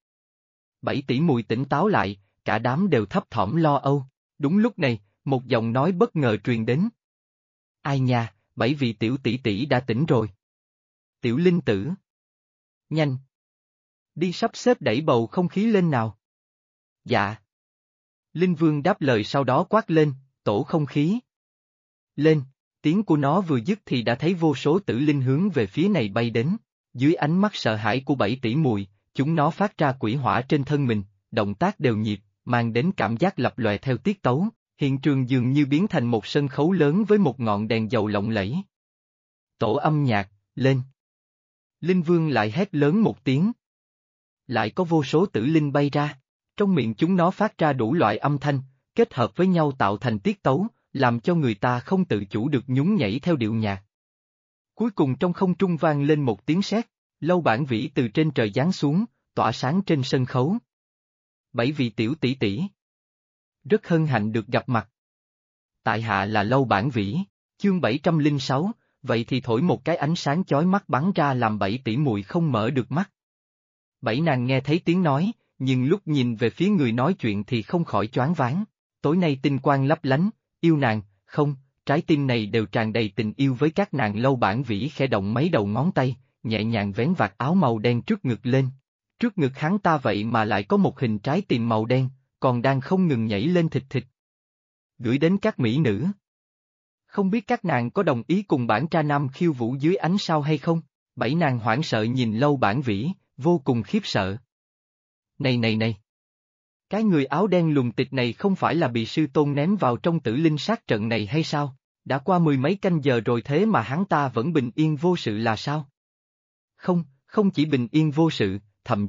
7 tỷ muội tỉnh táo lại, cả đám đều thấp thỏm lo âu. Đúng lúc này, một giọng nói bất ngờ truyền đến. Ai nha, 7 vị tiểu tỷ tỷ đã tỉnh rồi. Tiểu linh tử. Nhanh. Đi sắp xếp đẩy bầu không khí lên nào. Dạ. Linh vương đáp lời, sau đó quát lên, tổ không khí. Lên, tiếng của nó vừa dứt thì đã thấy vô số tử linh hướng về phía này bay đến. Dưới ánh mắt sợ hãi của 7 tỷ muội, chúng nó phát ra quỷ hỏa trên thân mình, động tác đều nhịp, mang đến cảm giác lập lòe theo tiết tấu, hiện trường dường như biến thành một sân khấu lớn với một ngọn đèn dầu lộng lẫy. Tổ âm nhạc, lên. Linh vương lại hét lớn một tiếng. Lại có vô số tử linh bay ra, trong miệng chúng nó phát ra đủ loại âm thanh, kết hợp với nhau tạo thành tiết tấu, làm cho người ta không tự chủ được nhún nhảy theo điệu nhạc. Cuối cùng trong không trung vang lên một tiếng sét, Lâu Bản Vĩ từ trên trời giáng xuống, tỏa sáng trên sân khấu. 7 vị tiểu tỷ tỷ. Rất hân hạnh được gặp mặt. Tại hạ là Lâu Bản Vĩ, chương 706, vậy thì thổi một cái ánh sáng chói mắt bắn ra làm 7 tỷ muội không mở được mắt. 7 nàng nghe thấy tiếng nói, nhưng lúc nhìn về phía người nói chuyện thì không khỏi choáng váng. Tối nay tinh quang lấp lánh, yêu nàng, không, trái tim này đều tràn đầy tình yêu với các nàng. Lâu Bản Vĩ khẽ động mấy đầu ngón tay, nhẹ nhàng vén vạt áo màu đen trước ngực lên. Trước ngực hắn ta vậy mà lại có một hình trái tim màu đen, còn đang không ngừng nhảy lên thịt thịt. Gửi đến các mỹ nữ. Không biết các nàng có đồng ý cùng bản tra nam khiêu vũ dưới ánh sao hay không? 7 nàng hoảng sợ nhìn Lâu Bản Vĩ, vô cùng khiếp sợ. Này! Cái người áo đen lùng tịch này không phải là bị sư tôn ném vào trong tử linh sát trận này hay sao? Đã qua 10 mấy canh giờ rồi thế mà hắn ta vẫn bình yên vô sự là sao? Không chỉ bình yên vô sự,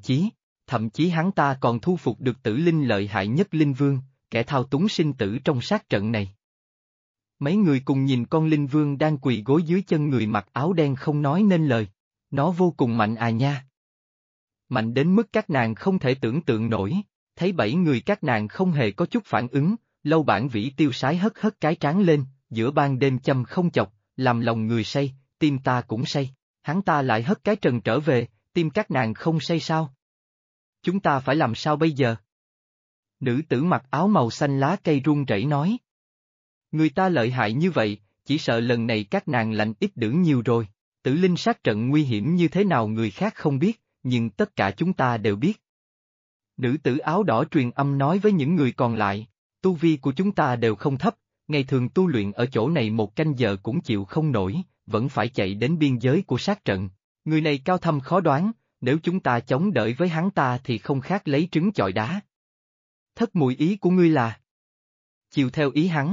thậm chí hắn ta còn thu phục được tử linh lợi hại nhất linh vương, kẻ thao túng sinh tử trong sát trận này. Mấy người cùng nhìn con linh vương đang quỳ gối dưới chân người mặc áo đen không nói nên lời. Nó vô cùng mạnh à nha. Mạnh đến mức các nàng không thể tưởng tượng nổi. Thấy 7 người các nàng không hề có chút phản ứng, Lâu Bản Vĩ tiêu sái hất hất cái trán lên, giữa ban đêm châm không chọc, làm lòng người say, tim ta cũng say. Hắn ta lại hất cái trần trở về, tim các nàng không say sao? Chúng ta phải làm sao bây giờ? Nữ tử mặc áo màu xanh lá cây run rẩy nói. Người ta lợi hại như vậy, chỉ sợ lần này các nàng lạnh ít dữ nhiều rồi. Tử linh sát trận nguy hiểm như thế nào người khác không biết, nhưng tất cả chúng ta đều biết. Nữ tử áo đỏ truyền âm nói với những người còn lại, tu vi của chúng ta đều không thấp, ngày thường tu luyện ở chỗ này một canh giờ cũng chịu không nổi, vẫn phải chạy đến biên giới của sát trận. Người này cao thâm khó đoán, nếu chúng ta chống đợi với hắn ta thì không khác lấy trứng chọi đá. Thất muội ý của ngươi là? Chiều theo ý hắn.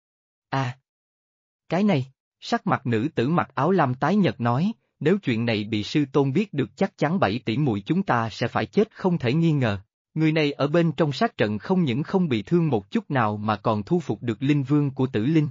À! Cái này, sắc mặt nữ tử mặc áo lam tái nhợt nói, nếu chuyện này bị sư tôn biết được chắc chắn 7 tỷ muội chúng ta sẽ phải chết không thể nghi ngờ. Người này ở bên trong sát trận không những không bị thương một chút nào mà còn thu phục được linh vương của tử linh.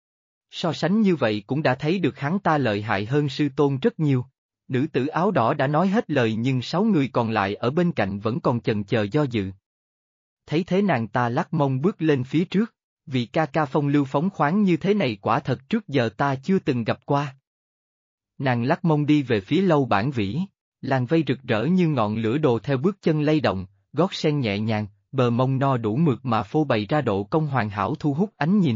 So sánh như vậy cũng đã thấy được hắn ta lợi hại hơn sư tôn rất nhiều. Nữ tử áo đỏ đã nói hết lời nhưng 6 người còn lại ở bên cạnh vẫn còn chần chờ do dự. Thấy thế nàng ta lắc mông bước lên phía trước, vì ca ca phong lưu phóng khoáng như thế này quả thật trước giờ ta chưa từng gặp qua. Nàng lắc mông đi về phía Lâu Bản Vĩ, làn vây rực rỡ như ngọn lửa đồ theo bước chân lay động, gót sen nhẹ nhàng, bờ mông no đủ mượt mà phô bày ra độ cong hoàn hảo thu hút ánh nhìn.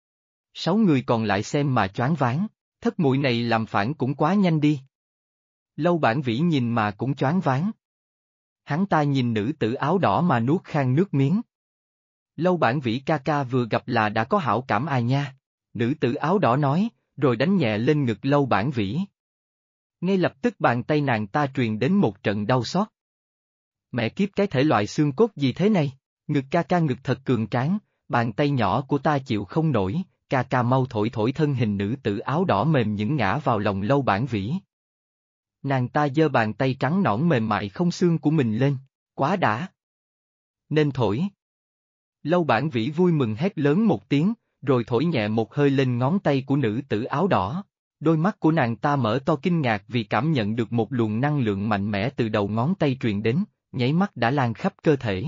6 người còn lại xem mà choáng váng, thất muội này làm phản cũng quá nhanh đi. Lâu Bản Vĩ nhìn mà cũng choáng váng. Hắn ta nhìn nữ tử áo đỏ mà nuốt khan nước miếng. Lâu Bản Vĩ ca ca vừa gặp là đã có hảo cảm à nha, nữ tử áo đỏ nói, rồi đánh nhẹ lên ngực Lâu Bản Vĩ. Ngay lập tức bàn tay nàng ta truyền đến một trận đau xót. Mẹ kiếp cái thể loại xương cốt gì thế này, ngực ca ca ngực thật cường tráng, bàn tay nhỏ của ta chịu không nổi, ca ca mau thổi thổi thân hình nữ tử áo đỏ mềm nhũn ngã vào lòng Lâu Bản Vĩ. Nàng ta giơ bàn tay trắng nõn mềm mại không xương của mình lên, quá đã. Nên thổi. Lâu Bản Vĩ vui mừng hét lớn một tiếng, rồi thổi nhẹ một hơi lên ngón tay của nữ tử áo đỏ. Đôi mắt của nàng ta mở to kinh ngạc vì cảm nhận được một luồng năng lượng mạnh mẽ từ đầu ngón tay truyền đến, nháy mắt đã lan khắp cơ thể.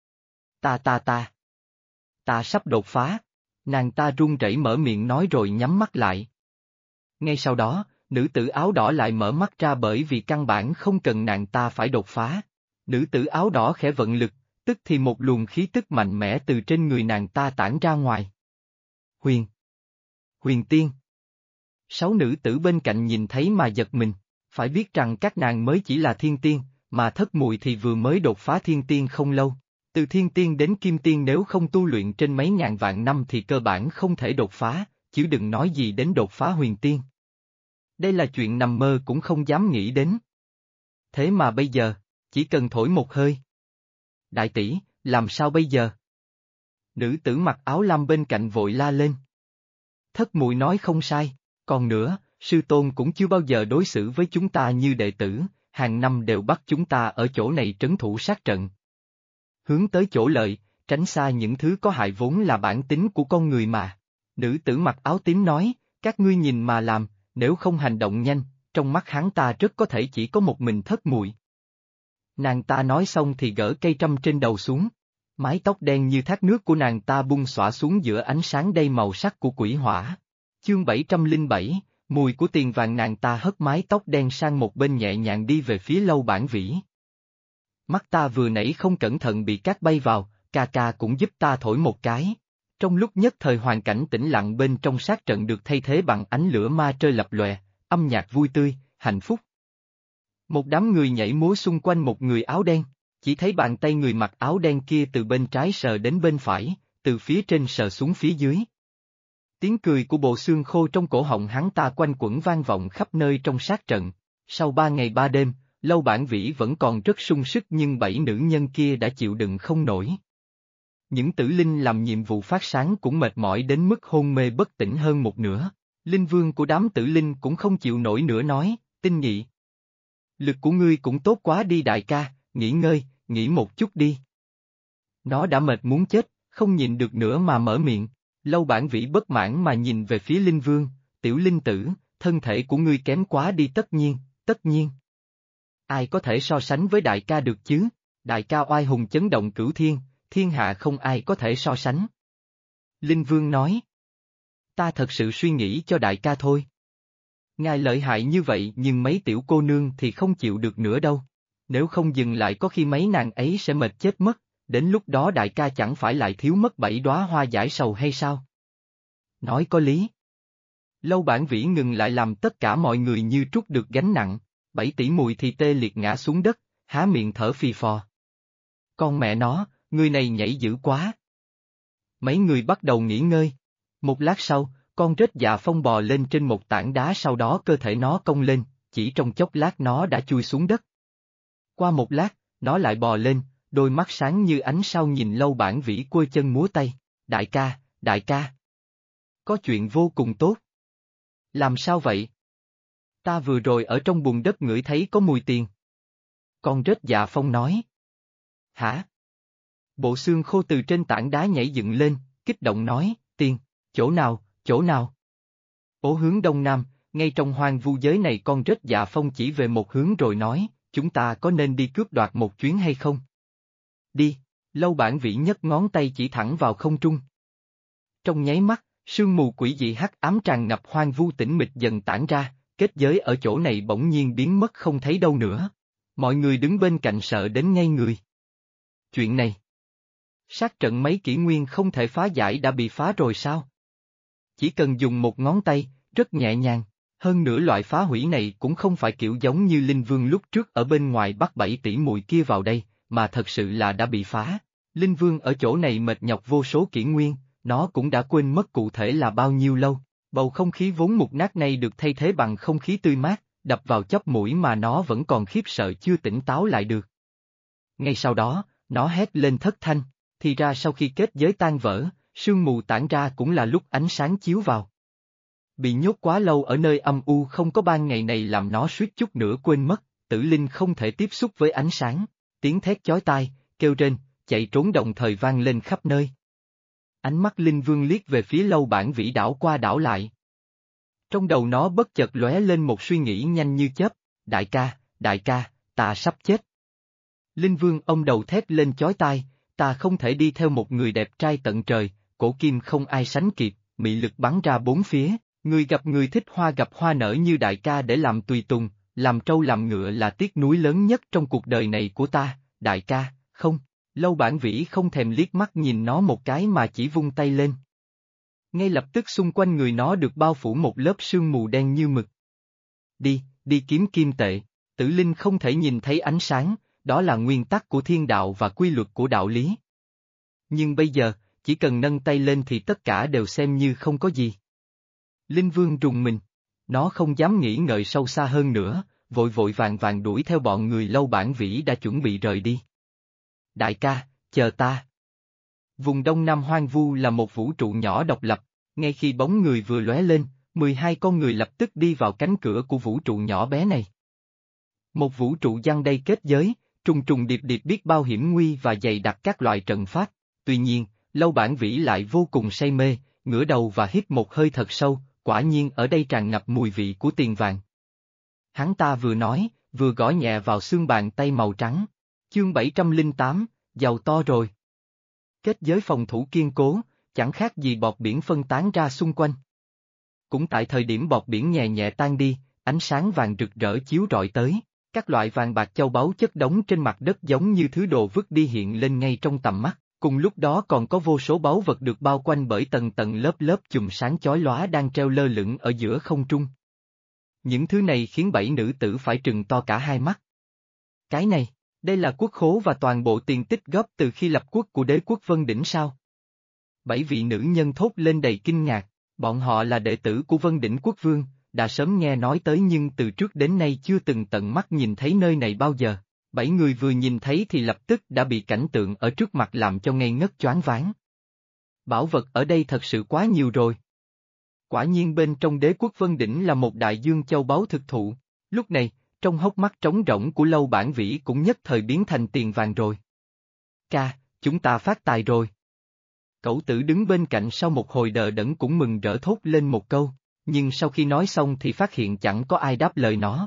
Ta sắp đột phá. Nàng ta run rẩy mở miệng nói rồi nhắm mắt lại. Ngay sau đó, nữ tử áo đỏ lại mở mắt ra bởi vì căn bản không cần nàng ta phải đột phá. Nữ tử áo đỏ khẽ vận lực, tức thì một luồng khí tức mạnh mẽ từ trên người nàng ta tản ra ngoài. Huyền tiên. 6 nữ tử bên cạnh nhìn thấy mà giật mình, phải biết rằng các nàng mới chỉ là thiên tiên, mà thất muội thì vừa mới đột phá thiên tiên không lâu. Từ thiên tiên đến kim tiên nếu không tu luyện trên mấy ngàn vạn năm thì cơ bản không thể đột phá, chứ đừng nói gì đến đột phá huyền tiên. Đây là chuyện nằm mơ cũng không dám nghĩ đến. Thế mà bây giờ, chỉ cần thổi một hơi. Đại tỷ, làm sao bây giờ? Nữ tử mặc áo lam bên cạnh vội la lên. Thất muội nói không sai, còn nữa, sư tôn cũng chưa bao giờ đối xử với chúng ta như đệ tử, hàng năm đều bắt chúng ta ở chỗ này trấn thủ sát trận. Hướng tới chỗ lợi, tránh xa những thứ có hại vốn là bản tính của con người mà. Nữ tử mặc áo tím nói, các ngươi nhìn mà làm, nếu không hành động nhanh, trong mắt hắn ta rất có thể chỉ có một mình Thất Muội. Nàng ta nói xong thì gỡ cây trâm trên đầu xuống. Mái tóc đen như thác nước của nàng ta bung xõa xuống giữa ánh sáng đầy màu sắc của quỷ hỏa. Chương 707, mùi của tiền vàng. Nàng ta hất mái tóc đen sang một bên nhẹ nhàng đi về phía Lâu Bản Vĩ. Mắt ta vừa nãy không cẩn thận bị cát bay vào, ca ca cũng giúp ta thổi một cái. Trong lúc nhất thời hoàn cảnh tĩnh lặng bên trong sát trận được thay thế bằng ánh lửa ma trơi lập lòe, âm nhạc vui tươi, hạnh phúc. Một đám người nhảy múa xung quanh một người áo đen, chỉ thấy bàn tay người mặc áo đen kia từ bên trái sờ đến bên phải, từ phía trên sờ xuống phía dưới. Tiếng cười của bộ xương khô trong cổ họng hắn ta quanh quẩn vang vọng khắp nơi trong sát trận. Sau 3 ngày 3 đêm, Lâu Bản Vĩ vẫn còn rất sung sức nhưng 7 nữ nhân kia đã chịu đựng không nổi. Những tử linh làm nhiệm vụ phát sáng cũng mệt mỏi đến mức hôn mê bất tỉnh hơn một nửa. Linh vương của đám tử linh cũng không chịu nổi nữa nói, Tinh Nhị. Lực của ngươi cũng tốt quá đi đại ca, nghỉ ngơi, nghỉ một chút đi. Nó đã mệt muốn chết, không nhịn được nữa mà mở miệng. Lâu Bản Vĩ bất mãn mà nhìn về phía Linh vương, tiểu linh tử, thân thể của ngươi kém quá đi tất nhiên, tất nhiên. Ai có thể so sánh với đại ca được chứ, đại ca oai hùng chấn động cửu thiên, thiên hạ không ai có thể so sánh. Linh vương nói. Ta thật sự suy nghĩ cho đại ca thôi. Ngài lợi hại như vậy nhưng mấy tiểu cô nương thì không chịu được nữa đâu. Nếu không dừng lại có khi mấy nàng ấy sẽ mệt chết mất, đến lúc đó đại ca chẳng phải lại thiếu mất 7 đóa hoa giải sầu hay sao? Nói có lý. Lâu Bản Vĩ ngừng lại làm tất cả mọi người như trút được gánh nặng, 7 tỷ muội thì tê liệt ngã xuống đất, há miệng thở phì phò. Con mẹ nó, người này nhảy dữ quá. Mấy người bắt đầu nghỉ ngơi. Một lát sau, con rết dạ phong bò lên trên một tảng đá sau đó cơ thể nó cong lên, chỉ trong chốc lát nó đã chui xuống đất. Qua một lát, nó lại bò lên, đôi mắt sáng như ánh sao nhìn Lâu Bản Vĩ quơ chân múa tay, đại ca, đại ca. Có chuyện vô cùng tốt. Làm sao vậy? Ta vừa rồi ở trong bùn đất ngửi thấy có mùi tiền. Con rết dạ phong nói. Hả? Bộ xương khô từ trên tảng đá nhảy dựng lên, kích động nói, tiền, chỗ nào, chỗ nào? Ố hướng đông nam, ngay trong hoang vu giới này con rết dạ phong chỉ về một hướng rồi nói, chúng ta có nên đi cướp đoạt một chuyến hay không? Đi, Lâu Bản Vĩ nhấc ngón tay chỉ thẳng vào không trung. Trong nháy mắt, sương mù quỷ dị hắc ám tràn ngập hoang vu tĩnh mịch dần tản ra, kết giới ở chỗ này bỗng nhiên biến mất không thấy đâu nữa. Mọi người đứng bên cạnh sợ đến ngây người. Chuyện này. Sát trận mấy kỷ nguyên không thể phá giải đã bị phá rồi sao? Chỉ cần dùng một ngón tay, rất nhẹ nhàng, hơn nữa loại phá hủy này cũng không phải kiểu giống như Linh Vương lúc trước ở bên ngoài bắt 7 tỷ muội kia vào đây, mà thật sự là đã bị phá. Linh Vương ở chỗ này mệt nhọc vô số kỷ nguyên, nó cũng đã quên mất cụ thể là bao nhiêu lâu. Bầu không khí vốn mục nát này được thay thế bằng không khí tươi mát, đập vào chóp mũi mà nó vẫn còn khiếp sợ chưa tỉnh táo lại được. Ngay sau đó, nó hét lên thất thanh, thì ra sau khi kết giới tan vỡ, sương mù tản ra cũng là lúc ánh sáng chiếu vào. Bị nhốt quá lâu ở nơi âm u không có ban ngày này làm nó suýt chút nữa quên mất, tử linh không thể tiếp xúc với ánh sáng, tiếng thét chói tai, kêu rên, chạy trốn đồng thời vang lên khắp nơi. Ánh mắt Linh Vương liếc về phía Lâu Bản Vĩ đảo qua đảo lại. Trong đầu nó bất chợt lóe lên một suy nghĩ nhanh như chớp, đại ca, ta sắp chết. Linh Vương ông đầu thét lên chói tai, ta không thể đi theo một người đẹp trai tận trời, cổ kim không ai sánh kịp, mị lực bắn ra bốn phía, người gặp người thích hoa gặp hoa nở như đại ca để làm tùy tùng, làm trâu làm ngựa là tiếc nuối lớn nhất trong cuộc đời này của ta, đại ca, không. Lâu Bản Vĩ không thèm liếc mắt nhìn nó một cái mà chỉ vung tay lên. Ngay lập tức xung quanh người nó được bao phủ một lớp sương mù đen như mực. Đi kiếm kim tệ, tử linh không thể nhìn thấy ánh sáng, đó là nguyên tắc của thiên đạo và quy luật của đạo lý. Nhưng bây giờ, chỉ cần nâng tay lên thì tất cả đều xem như không có gì. Linh Vương rùng mình. Nó không dám nghĩ ngợi sâu xa hơn nữa, vội vội vàng vàng đuổi theo bọn người Lâu Bản Vĩ đã chuẩn bị rời đi. Đại ca, chờ ta. Vùng Đông Nam hoang vu là một vũ trụ nhỏ độc lập, ngay khi bóng người vừa lóe lên, 12 con người lập tức đi vào cánh cửa của vũ trụ nhỏ bé này. Một vũ trụ giăng đầy kết giới, trùng trùng điệp điệp biết bao hiểm nguy và dày đặc các loại trận pháp, tuy nhiên, Lâu Bản Vĩ lại vô cùng say mê, ngửa đầu và hít một hơi thật sâu, quả nhiên ở đây tràn ngập mùi vị của tiền vàng. Hắn ta vừa nói, vừa gõ nhẹ vào xương bàn tay màu trắng. Chương 708, giàu to rồi. Kết giới phòng thủ kiên cố, chẳng khác gì bọt biển phân tán ra xung quanh. Cũng tại thời điểm bọt biển nhẹ nhẹ tan đi, ánh sáng vàng rực rỡ chiếu rọi tới, các loại vàng bạc châu báu chất đống trên mặt đất giống như thứ đồ vứt đi hiện lên ngay trong tầm mắt, cùng lúc đó còn có vô số báu vật được bao quanh bởi tầng tầng lớp lớp chùm sáng chói lóa đang treo lơ lửng ở giữa không trung. Những thứ này khiến 7 nữ tử phải trừng to cả hai mắt. Cái này, đây là quốc khố và toàn bộ tiền tích góp từ khi lập quốc của đế quốc Vân Đỉnh sao? 7 vị nữ nhân thốt lên đầy kinh ngạc, bọn họ là đệ tử của Vân Đỉnh Quốc Vương, đã sớm nghe nói tới nhưng từ trước đến nay chưa từng tận mắt nhìn thấy nơi này bao giờ. 7 người vừa nhìn thấy thì lập tức đã bị cảnh tượng ở trước mặt làm cho ngây ngất choáng váng. Bảo vật ở đây thật sự quá nhiều rồi. Quả nhiên bên trong đế quốc Vân Đỉnh là một đại dương châu báu thực thụ, lúc này, trong hốc mắt trống rỗng của Lâu Bản Vĩ cũng nhất thời biến thành tiền vàng rồi. Ca, chúng ta phát tài rồi. Cẩu tử đứng bên cạnh sau một hồi đờ đẫn cũng mừng rỡ thốt lên một câu, nhưng sau khi nói xong thì phát hiện chẳng có ai đáp lời nó.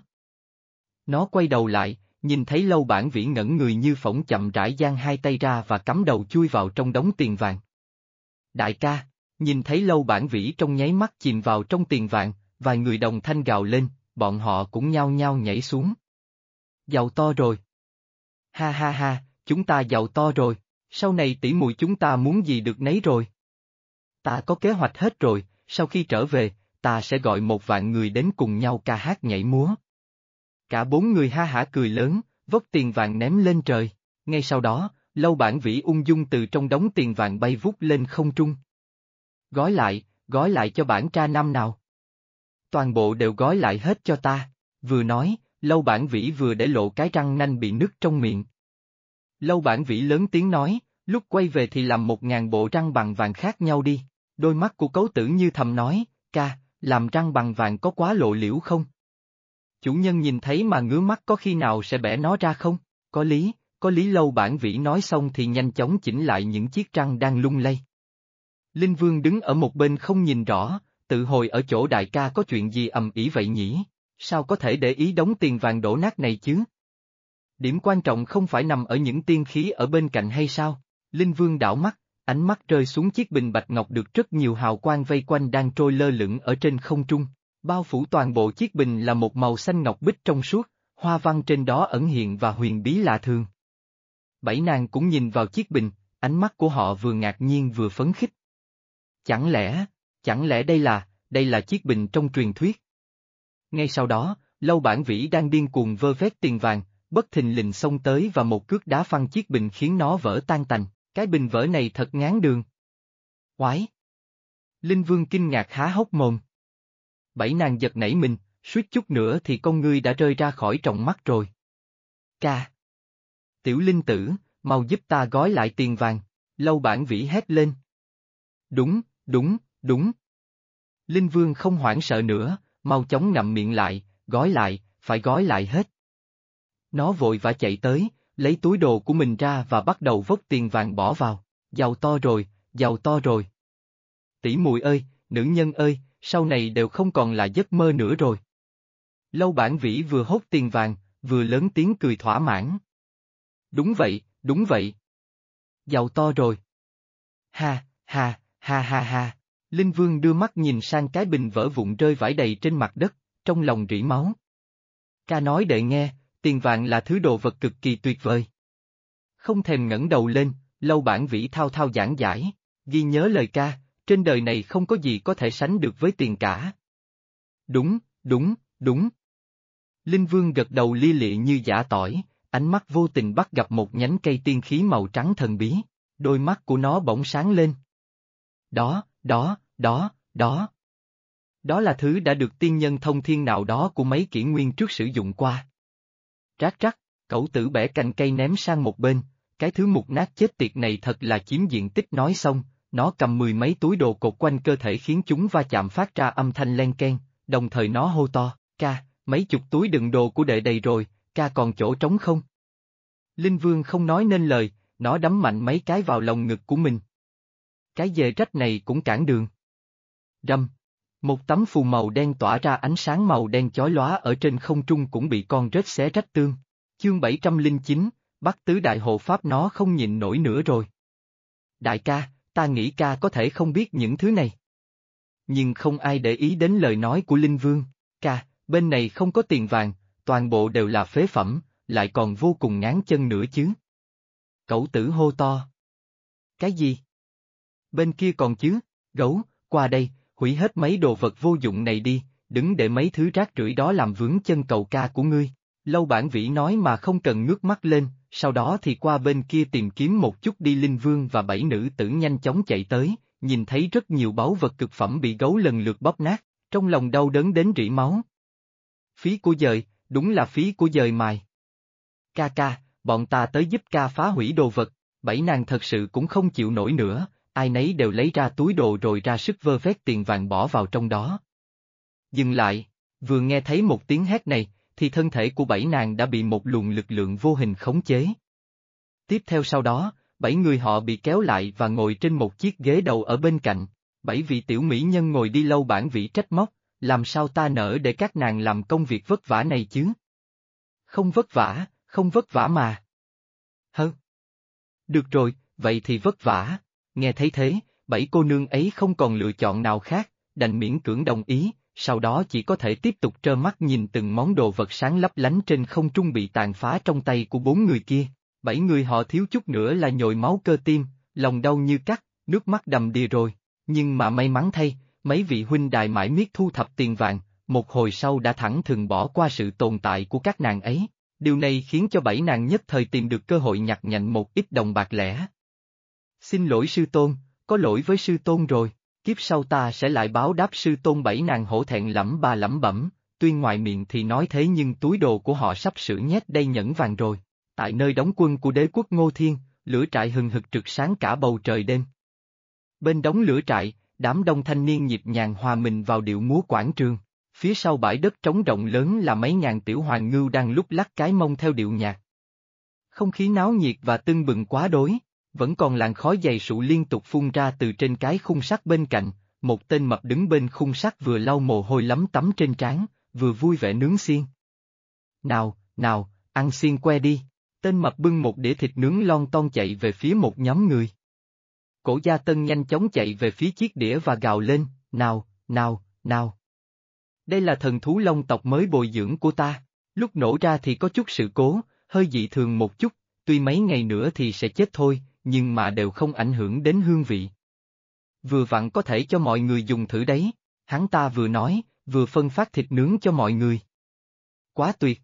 Nó quay đầu lại, nhìn thấy Lâu Bản Vĩ ngẩn người như phỗng chậm rãi giang hai tay ra và cắm đầu chui vào trong đống tiền vàng. Đại ca, nhìn thấy Lâu Bản Vĩ trong nháy mắt chìm vào trong tiền vàng, vài người đồng thanh gào lên, bọn họ cũng nhao nhao nhảy xuống. Giàu to rồi. Ha ha ha, chúng ta giàu to rồi, sau này tỷ muội chúng ta muốn gì được nấy rồi. Ta có kế hoạch hết rồi, sau khi trở về, ta sẽ gọi 1 vạn người đến cùng nhau ca hát nhảy múa. Cả 4 người ha hả cười lớn, vốc tiền vàng ném lên trời, ngay sau đó, Lâu Bản Vĩ ung dung từ trong đống tiền vàng bay vút lên không trung. Gói lại cho bản tra năm nào. Toàn bộ đều gói lại hết cho ta, vừa nói, Lâu Bản Vĩ vừa để lộ cái răng nanh bị nứt trong miệng. Lâu Bản Vĩ lớn tiếng nói, lúc quay về thì làm 1000 bộ răng bằng vàng khác nhau đi, đôi mắt của Cấu Tử như thầm nói, ca, làm răng bằng vàng có quá lộ liễu không? Chủ nhân nhìn thấy mà ngứa mắt có khi nào sẽ bẻ nó ra không? Có lý Lâu Bản Vĩ nói xong thì nhanh chóng chỉnh lại những chiếc răng đang lung lay. Linh Vương đứng ở một bên không nhìn rõ, tự hồi ở chỗ đại ca có chuyện gì ầm ĩ vậy nhỉ? Sao có thể để ý đống tiền vàng đổ nát này chứ? Điểm quan trọng không phải nằm ở những tiên khí ở bên cạnh hay sao? Linh Vương đảo mắt, ánh mắt rơi xuống chiếc bình bạch ngọc được rất nhiều hào quang vây quanh đang trôi lơ lửng ở trên không trung. Bao phủ toàn bộ chiếc bình là một màu xanh ngọc bích trong suốt, hoa văn trên đó ẩn hiện và huyền bí lạ thường. 7 nàng cũng nhìn vào chiếc bình, ánh mắt của họ vừa ngạc nhiên vừa phấn khích. Chẳng lẽ đây là chiếc bình trong truyền thuyết? Ngay sau đó, Lâu Bản Vĩ đang điên cuồng vơ vét tiền vàng, bất thình lình xông tới và một cước đá phăng chiếc bình khiến nó vỡ tan tành, cái bình vỡ này thật ngán đường. Oái! Linh Vương kinh ngạc há hốc mồm. 7 nàng giật nảy mình, suýt chút nữa thì con ngươi đã rơi ra khỏi tròng mắt rồi. Ca! Tiểu Linh tử, mau giúp ta gói lại tiền vàng, Lâu Bản Vĩ hét lên. Đúng. Linh Vương không hoảng sợ nữa, mau chóng ngậm miệng lại, gói lại, phải gói lại hết. Nó vội vã chạy tới, lấy túi đồ của mình ra và bắt đầu vốc tiền vàng bỏ vào, giàu to rồi. Tỷ muội ơi, nữ nhân ơi, sau này đều không còn là giấc mơ nữa rồi. Lâu Bản Vĩ vừa hốt tiền vàng, vừa lớn tiếng cười thỏa mãn. Đúng vậy. Giàu to rồi. Ha. Linh Vương đưa mắt nhìn sang cái bình vỡ vụn rơi vãi đầy trên mặt đất, trong lòng rỉ máu. Ca nói để nghe, tiền vàng là thứ đồ vật cực kỳ tuyệt vời. Không thèm ngẩng đầu lên, Lâu Bản Vĩ thao thao giảng giải, ghi nhớ lời ca, trên đời này không có gì có thể sánh được với tiền cả. Đúng. Linh Vương gật đầu lia lịa như giã tỏi, ánh mắt vô tình bắt gặp một nhánh cây tiên khí màu trắng thần bí, đôi mắt của nó bỗng sáng lên. Đó. Đó là thứ đã được tiên nhân thông thiên nào đó của mấy kỷ nguyên trước sử dụng qua. Rắc, Cẩu Tử bẻ cành cây ném sang một bên, cái thứ mục nát chết tiệt này thật là chiếm diện tích. Nói xong, nó cầm 10 mấy túi đồ cột quanh cơ thể khiến chúng va chạm phát ra âm thanh len keng, đồng thời nó hô to, ca, mấy chục túi đựng đồ của đệ đầy rồi, ca còn chỗ trống không? Linh Vương không nói nên lời, nó đấm mạnh mấy cái vào lồng ngực của mình. Cái dề rách này cũng cản đường. Rầm. Một tấm phù màu đen tỏa ra ánh sáng màu đen chói lóa ở trên không trung cũng bị con rết xé rách tương. Chương 709, Bắc Tứ Đại Hộ Pháp nó không nhịn nổi nữa rồi. Đại ca, ta nghĩ ca có thể không biết những thứ này. Nhưng không ai để ý đến lời nói của Linh Vương. Ca, bên này không có tiền vàng, toàn bộ đều là phế phẩm, lại còn vô cùng ngán chân nữa chứ. Cẩu tử hô to. Cái gì? Bên kia còn chứ, gấu, qua đây, hủy hết mấy đồ vật vô dụng này đi, đừng để mấy thứ rác rưởi đó làm vướng chân cầu ca của ngươi. Lâu Bản Vĩ nói mà không cần ngước mắt lên, sau đó thì qua bên kia tìm kiếm một chút đi. Linh Vương và 7 nữ tử nhanh chóng chạy tới, nhìn thấy rất nhiều báu vật cực phẩm bị gấu lần lượt bóp nát, trong lòng đau đớn đến rỉ máu. Phí của dời, đúng là phí của dời mài. Ca ca, bọn ta tới giúp ca phá hủy đồ vật, 7 nàng thật sự cũng không chịu nổi nữa, ai nấy đều lấy ra túi đồ rồi ra sức vơ vét tiền vàng bỏ vào trong đó. Dừng lại, vừa nghe thấy một tiếng hét này, thì thân thể của 7 nàng đã bị một luồng lực lượng vô hình khống chế. Tiếp theo sau đó, 7 người họ bị kéo lại và ngồi trên một chiếc ghế đầu ở bên cạnh. 7 vị tiểu mỹ nhân ngồi đi. Lâu Bản Vĩ trách móc, làm sao ta nỡ để các nàng làm công việc vất vả này chứ? Không vất vả mà. Hơ. Được rồi, vậy thì vất vả. Nghe thấy thế, 7 cô nương ấy không còn lựa chọn nào khác, đành miễn cưỡng đồng ý, sau đó chỉ có thể tiếp tục trơ mắt nhìn từng món đồ vật sáng lấp lánh trên không trung bị tàn phá trong tay của 4 người kia. 7 người họ thiếu chút nữa là nhồi máu cơ tim, lòng đau như cắt, nước mắt đầm đìa rồi. Nhưng mà may mắn thay, mấy vị huynh đài mãi miết thu thập tiền vàng, một hồi sau đã thẳng thừng bỏ qua sự tồn tại của các nàng ấy. Điều này khiến cho 7 nàng nhất thời tìm được cơ hội nhặt nhạnh một ít đồng bạc lẻ. Xin lỗi sư tôn, có lỗi với sư tôn rồi, kiếp sau ta sẽ lại báo đáp sư tôn. 7 nàng hổ thẹn lẩm ba lẩm bẩm, tuy ngoài miệng thì nói thế nhưng túi đồ của họ sắp sửa nhét đầy nhẫn vàng rồi. Tại nơi đóng quân của đế quốc Ngô Thiên, lửa trại hừng hực trực sáng cả bầu trời đêm. Bên đống lửa trại, đám đông thanh niên nhịp nhàng hòa mình vào điệu múa quảng trường. Phía sau bãi đất trống rộng lớn là mấy ngàn tiểu hoàng ngưu đang lúc lắc cái mông theo điệu nhạc. Không khí náo nhiệt và tưng bừng quá đối, vẫn còn làn khói dày sụ liên tục phun ra từ trên cái khung sắt bên cạnh. Một tên mập đứng bên khung sắt vừa lau mồ hôi lấm tấm trên trán, vừa vui vẻ nướng xiên. Nào, nào, ăn xiên que đi. Tên mập bưng một đĩa thịt nướng lon ton chạy về phía một nhóm người. Cổ Gia Tân nhanh chóng chạy về phía chiếc đĩa và gào lên, nào, nào, nào. Đây là thần thú long tộc mới bồi dưỡng của ta, lúc nổ ra thì có chút sự cố, hơi dị thường một chút, tuy mấy ngày nữa thì sẽ chết thôi, nhưng mà đều không ảnh hưởng đến hương vị. Vừa vặn có thể cho mọi người dùng thử đấy, hắn ta vừa nói, vừa phân phát thịt nướng cho mọi người. Quá tuyệt!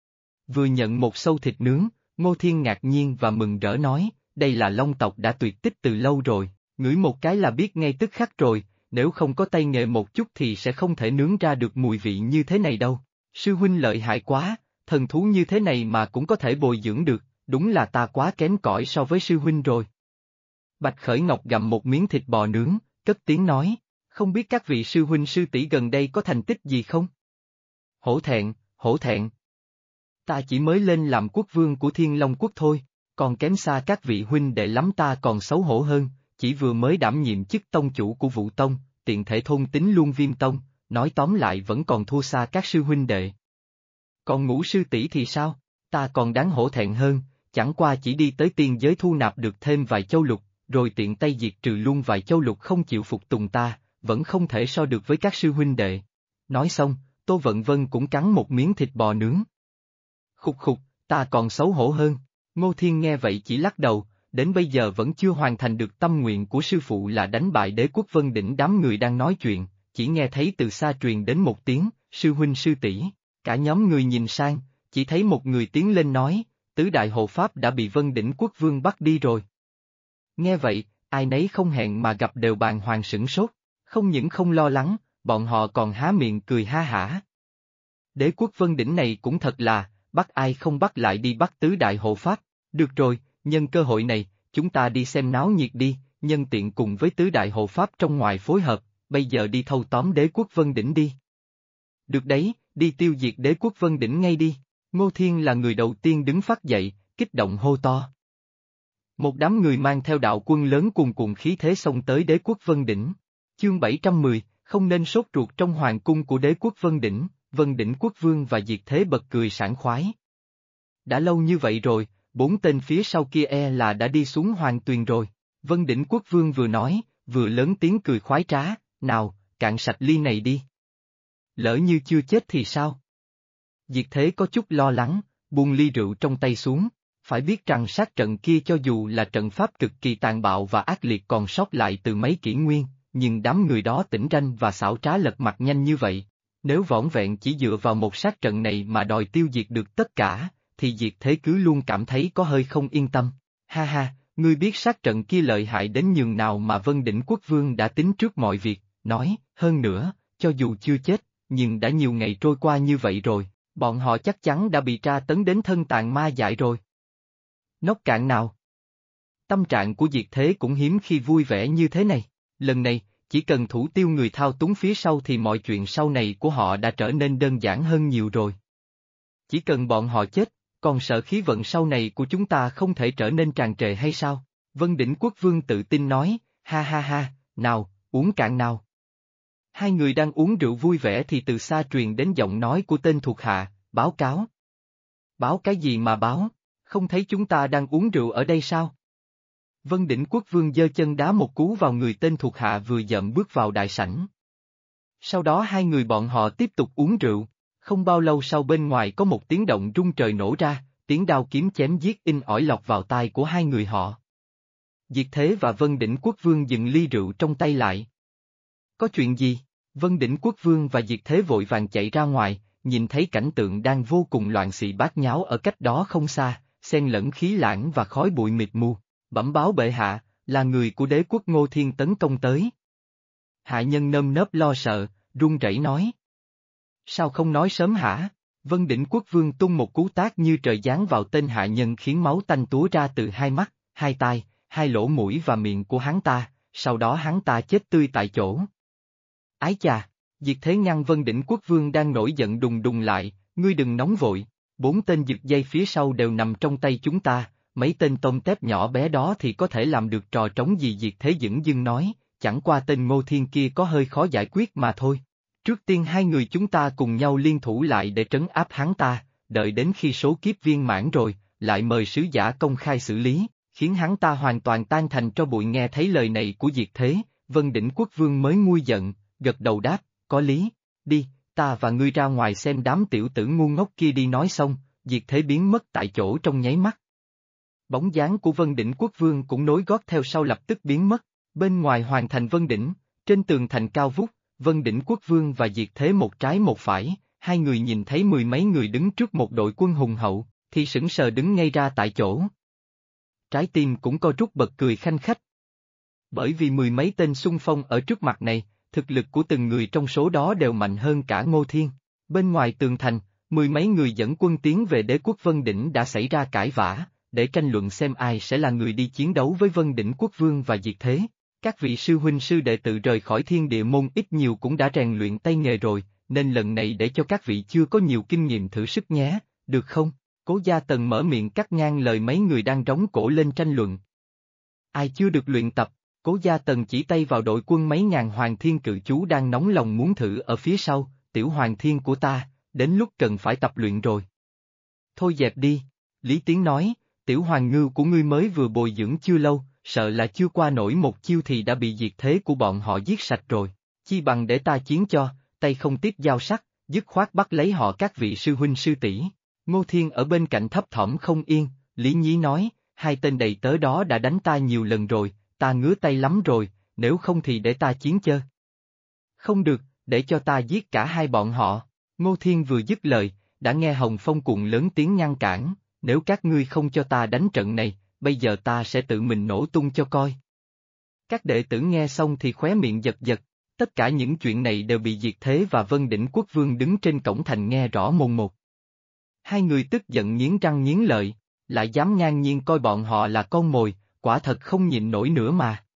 Vừa nhận một xâu thịt nướng, Ngô Thiên ngạc nhiên và mừng rỡ nói, đây là long tộc đã tuyệt tích từ lâu rồi, ngửi một cái là biết ngay tức khắc rồi, nếu không có tay nghề một chút thì sẽ không thể nướng ra được mùi vị như thế này đâu. Sư huynh lợi hại quá, thần thú như thế này mà cũng có thể bồi dưỡng được, đúng là ta quá kém cỏi so với sư huynh rồi. Bạch Khởi Ngọc gặm một miếng thịt bò nướng, cất tiếng nói, không biết các vị sư huynh sư tỷ gần đây có thành tích gì không? Hổ thẹn, hổ thẹn. Ta chỉ mới lên làm quốc vương của Thiên Long Quốc thôi, còn kém xa các vị huynh đệ lắm. Ta còn xấu hổ hơn, chỉ vừa mới đảm nhiệm chức tông chủ của Vũ Tông, tiện thể thôn tính luôn Viêm Tông, nói tóm lại vẫn còn thua xa các sư huynh đệ. Còn Ngũ sư tỷ thì sao? Ta còn đáng hổ thẹn hơn, chẳng qua chỉ đi tới tiên giới thu nạp được thêm vài châu lục, rồi tiện tay diệt trừ luôn vài châu lục không chịu phục tùng ta, vẫn không thể so được với các sư huynh đệ. Nói xong, Tô Vận Vân cũng cắn một miếng thịt bò nướng. Khục khục, ta còn xấu hổ hơn. Ngô Thiên nghe vậy chỉ lắc đầu, đến bây giờ vẫn chưa hoàn thành được tâm nguyện của sư phụ là đánh bại Đế Quốc Vân Đỉnh. Đám người đang nói chuyện, chỉ nghe thấy từ xa truyền đến một tiếng, sư huynh sư tỷ. Cả nhóm người nhìn sang, chỉ thấy một người tiến lên nói, tứ đại hộ pháp đã bị Vân Đỉnh Quốc Vương bắt đi rồi. Nghe vậy, ai nấy không hẹn mà gặp đều bàng hoàng sửng sốt, không những không lo lắng, bọn họ còn há miệng cười ha hả. Đế Quốc Vân Đỉnh này cũng thật là, bắt ai không bắt lại đi bắt tứ đại hộ pháp. Được rồi, nhân cơ hội này, chúng ta đi xem náo nhiệt đi, nhân tiện cùng với tứ đại hộ pháp trong ngoài phối hợp, bây giờ đi thâu tóm Đế Quốc Vân Đỉnh đi. Được đấy, đi tiêu diệt Đế Quốc Vân Đỉnh ngay đi. Ngô Thiên là người đầu tiên đứng phát dậy, kích động hô to. Một đám người mang theo đạo quân lớn cuồn cuộn khí thế xông tới đế quốc Vân Đỉnh. Chương 710, không nên sốt ruột trong hoàng cung của đế quốc Vân Đỉnh quốc vương và Diệt Thế bật cười sảng khoái. Đã lâu như vậy rồi, 4 tên phía sau kia là đã đi xuống hoàng tuyền rồi. Vân Đỉnh quốc vương vừa nói, vừa lớn tiếng cười khoái trá, nào, cạn sạch ly này đi. Lỡ như chưa chết thì sao? Diệt Thế có chút lo lắng, buông ly rượu trong tay xuống. Phải biết rằng sát trận kia cho dù là trận pháp cực kỳ tàn bạo và ác liệt còn sót lại từ mấy kỷ nguyên, nhưng đám người đó tỉnh ranh và xảo trá lật mặt nhanh như vậy. Nếu vỏn vẹn chỉ dựa vào một sát trận này mà đòi tiêu diệt được tất cả, thì Diệt Thế cứ luôn cảm thấy có hơi không yên tâm. Ha ha, ngươi biết sát trận kia lợi hại đến nhường nào mà Vân Đỉnh quốc vương đã tính trước mọi việc, nói, hơn nữa, cho dù chưa chết, nhưng đã nhiều ngày trôi qua như vậy rồi, bọn họ chắc chắn đã bị tra tấn đến thân tàn ma dại rồi. Nốc cạn nào. Tâm trạng của Diệt Thế cũng hiếm khi vui vẻ như thế này, lần này, chỉ cần thủ tiêu người thao túng phía sau thì mọi chuyện sau này của họ đã trở nên đơn giản hơn nhiều rồi. Chỉ cần bọn họ chết, còn sợ khí vận sau này của chúng ta không thể trở nên tràn trề hay sao? Vân Đỉnh quốc vương tự tin nói, ha ha ha, nào, uống cạn nào. Hai người đang uống rượu vui vẻ thì từ xa truyền đến giọng nói của tên thuộc hạ, báo cáo. Báo cái gì mà báo? Không thấy chúng ta đang uống rượu ở đây sao? Vân Đỉnh quốc vương giơ chân đá một cú vào người tên thuộc hạ vừa dậm bước vào đại sảnh. Sau đó hai người bọn họ tiếp tục uống rượu, không bao lâu sau bên ngoài có một tiếng động rung trời nổ ra, tiếng đao kiếm chém giết in ỏi lọt vào tai của hai người họ. Diệt Thế và Vân Đỉnh quốc vương dừng ly rượu trong tay lại. Có chuyện gì? Vân Đỉnh quốc vương và Diệt Thế vội vàng chạy ra ngoài, nhìn thấy cảnh tượng đang vô cùng loạn xị bát nháo ở cách đó không xa, xen lẫn khí lãng và khói bụi mịt mù. Bẩm báo bệ hạ, là người của đế quốc Ngô Thiên tấn công tới. Hạ nhân nơm nớp lo sợ, run rẩy nói. Sao không nói sớm hả? Vân Đỉnh quốc vương tung một cú tát như trời giáng vào tên hạ nhân khiến máu tanh túa ra từ hai mắt, hai tai, hai lỗ mũi và miệng của hắn ta, sau đó hắn ta chết tươi tại chỗ. Ái chà, Diệt Thế ngăn Vân Đỉnh quốc vương đang nổi giận đùng đùng lại, ngươi đừng nóng vội, 4 tên giật dây phía sau đều nằm trong tay chúng ta. Mấy tên tôm tép nhỏ bé đó thì có thể làm được trò trống gì? Diệt Thế dửng dưng nói, chẳng qua tên Ngô Thiên kia có hơi khó giải quyết mà thôi. Trước tiên hai người chúng ta cùng nhau liên thủ lại để trấn áp hắn ta, đợi đến khi số kiếp viên mãn rồi, lại mời sứ giả công khai xử lý, khiến hắn ta hoàn toàn tan thành tro bụi. Nghe thấy lời này của Diệt Thế, Vân Đỉnh quốc vương mới nguôi giận, gật đầu đáp, có lý, đi, ta và ngươi ra ngoài xem đám tiểu tử ngu ngốc kia đi. Nói xong, Diệt Thế biến mất tại chỗ trong nháy mắt. Bóng dáng của Vân Đỉnh quốc vương cũng nối gót theo sau lập tức biến mất, bên ngoài hoàng thành Vân Đỉnh, trên tường thành cao vút, Vân Đỉnh quốc vương và Diệt Thế một trái một phải, hai người nhìn thấy mười mấy người đứng trước một đội quân hùng hậu, thì sững sờ đứng ngay ra tại chỗ. Trái tim cũng co rút bật cười khanh khách. Bởi vì mười mấy tên xung phong ở trước mặt này, thực lực của từng người trong số đó đều mạnh hơn cả Ngô Thiên. Bên ngoài tường thành, mười mấy người dẫn quân tiến về đế quốc Vân Đỉnh đã xảy ra cãi vã, để tranh luận xem ai sẽ là người đi chiến đấu với Vân Đỉnh quốc vương và Diệt Thế. Các vị sư huynh sư đệ tự rời khỏi Thiên Địa môn ít nhiều cũng đã rèn luyện tay nghề rồi, nên lần này để cho các vị chưa có nhiều kinh nghiệm thử sức nhé, được không? Cố Gia Tần mở miệng cắt ngang lời mấy người đang rống cổ lên tranh luận. Ai chưa được luyện tập? Cố Gia Tần chỉ tay vào đội quân mấy ngàn hoàng thiên cự chú đang nóng lòng muốn thử ở phía sau, tiểu hoàng thiên của ta, đến lúc cần phải tập luyện rồi. Thôi dẹp đi, Lý Tiến nói, tiểu hoàng ngưu của ngươi mới vừa bồi dưỡng chưa lâu, sợ là chưa qua nổi một chiêu thì đã bị Diệt Thế của bọn họ giết sạch rồi, chi bằng để ta chiến cho, tay không tiếp dao sắc, dứt khoát bắt lấy họ các vị sư huynh sư tỷ. Ngô Thiên ở bên cạnh thấp thỏm không yên, Lý Nhí nói, hai tên đầy tớ đó đã đánh ta nhiều lần rồi, ta ngứa tay lắm rồi, nếu không thì để ta chiến chơ. Không được, để cho ta giết cả hai bọn họ. Ngô Thiên vừa dứt lời, đã nghe Hồng Phong cuồng lớn tiếng ngăn cản, nếu các ngươi không cho ta đánh trận này, bây giờ ta sẽ tự mình nổ tung cho coi. Các đệ tử nghe xong thì khóe miệng giật giật, tất cả những chuyện này đều bị Diệt Thế và Vân Đỉnh quốc vương đứng trên cổng thành nghe rõ mồn một. Hai người tức giận nghiến răng nghiến lợi, lại dám ngang nhiên coi bọn họ là con mồi, quả thật không nhịn nổi nữa mà.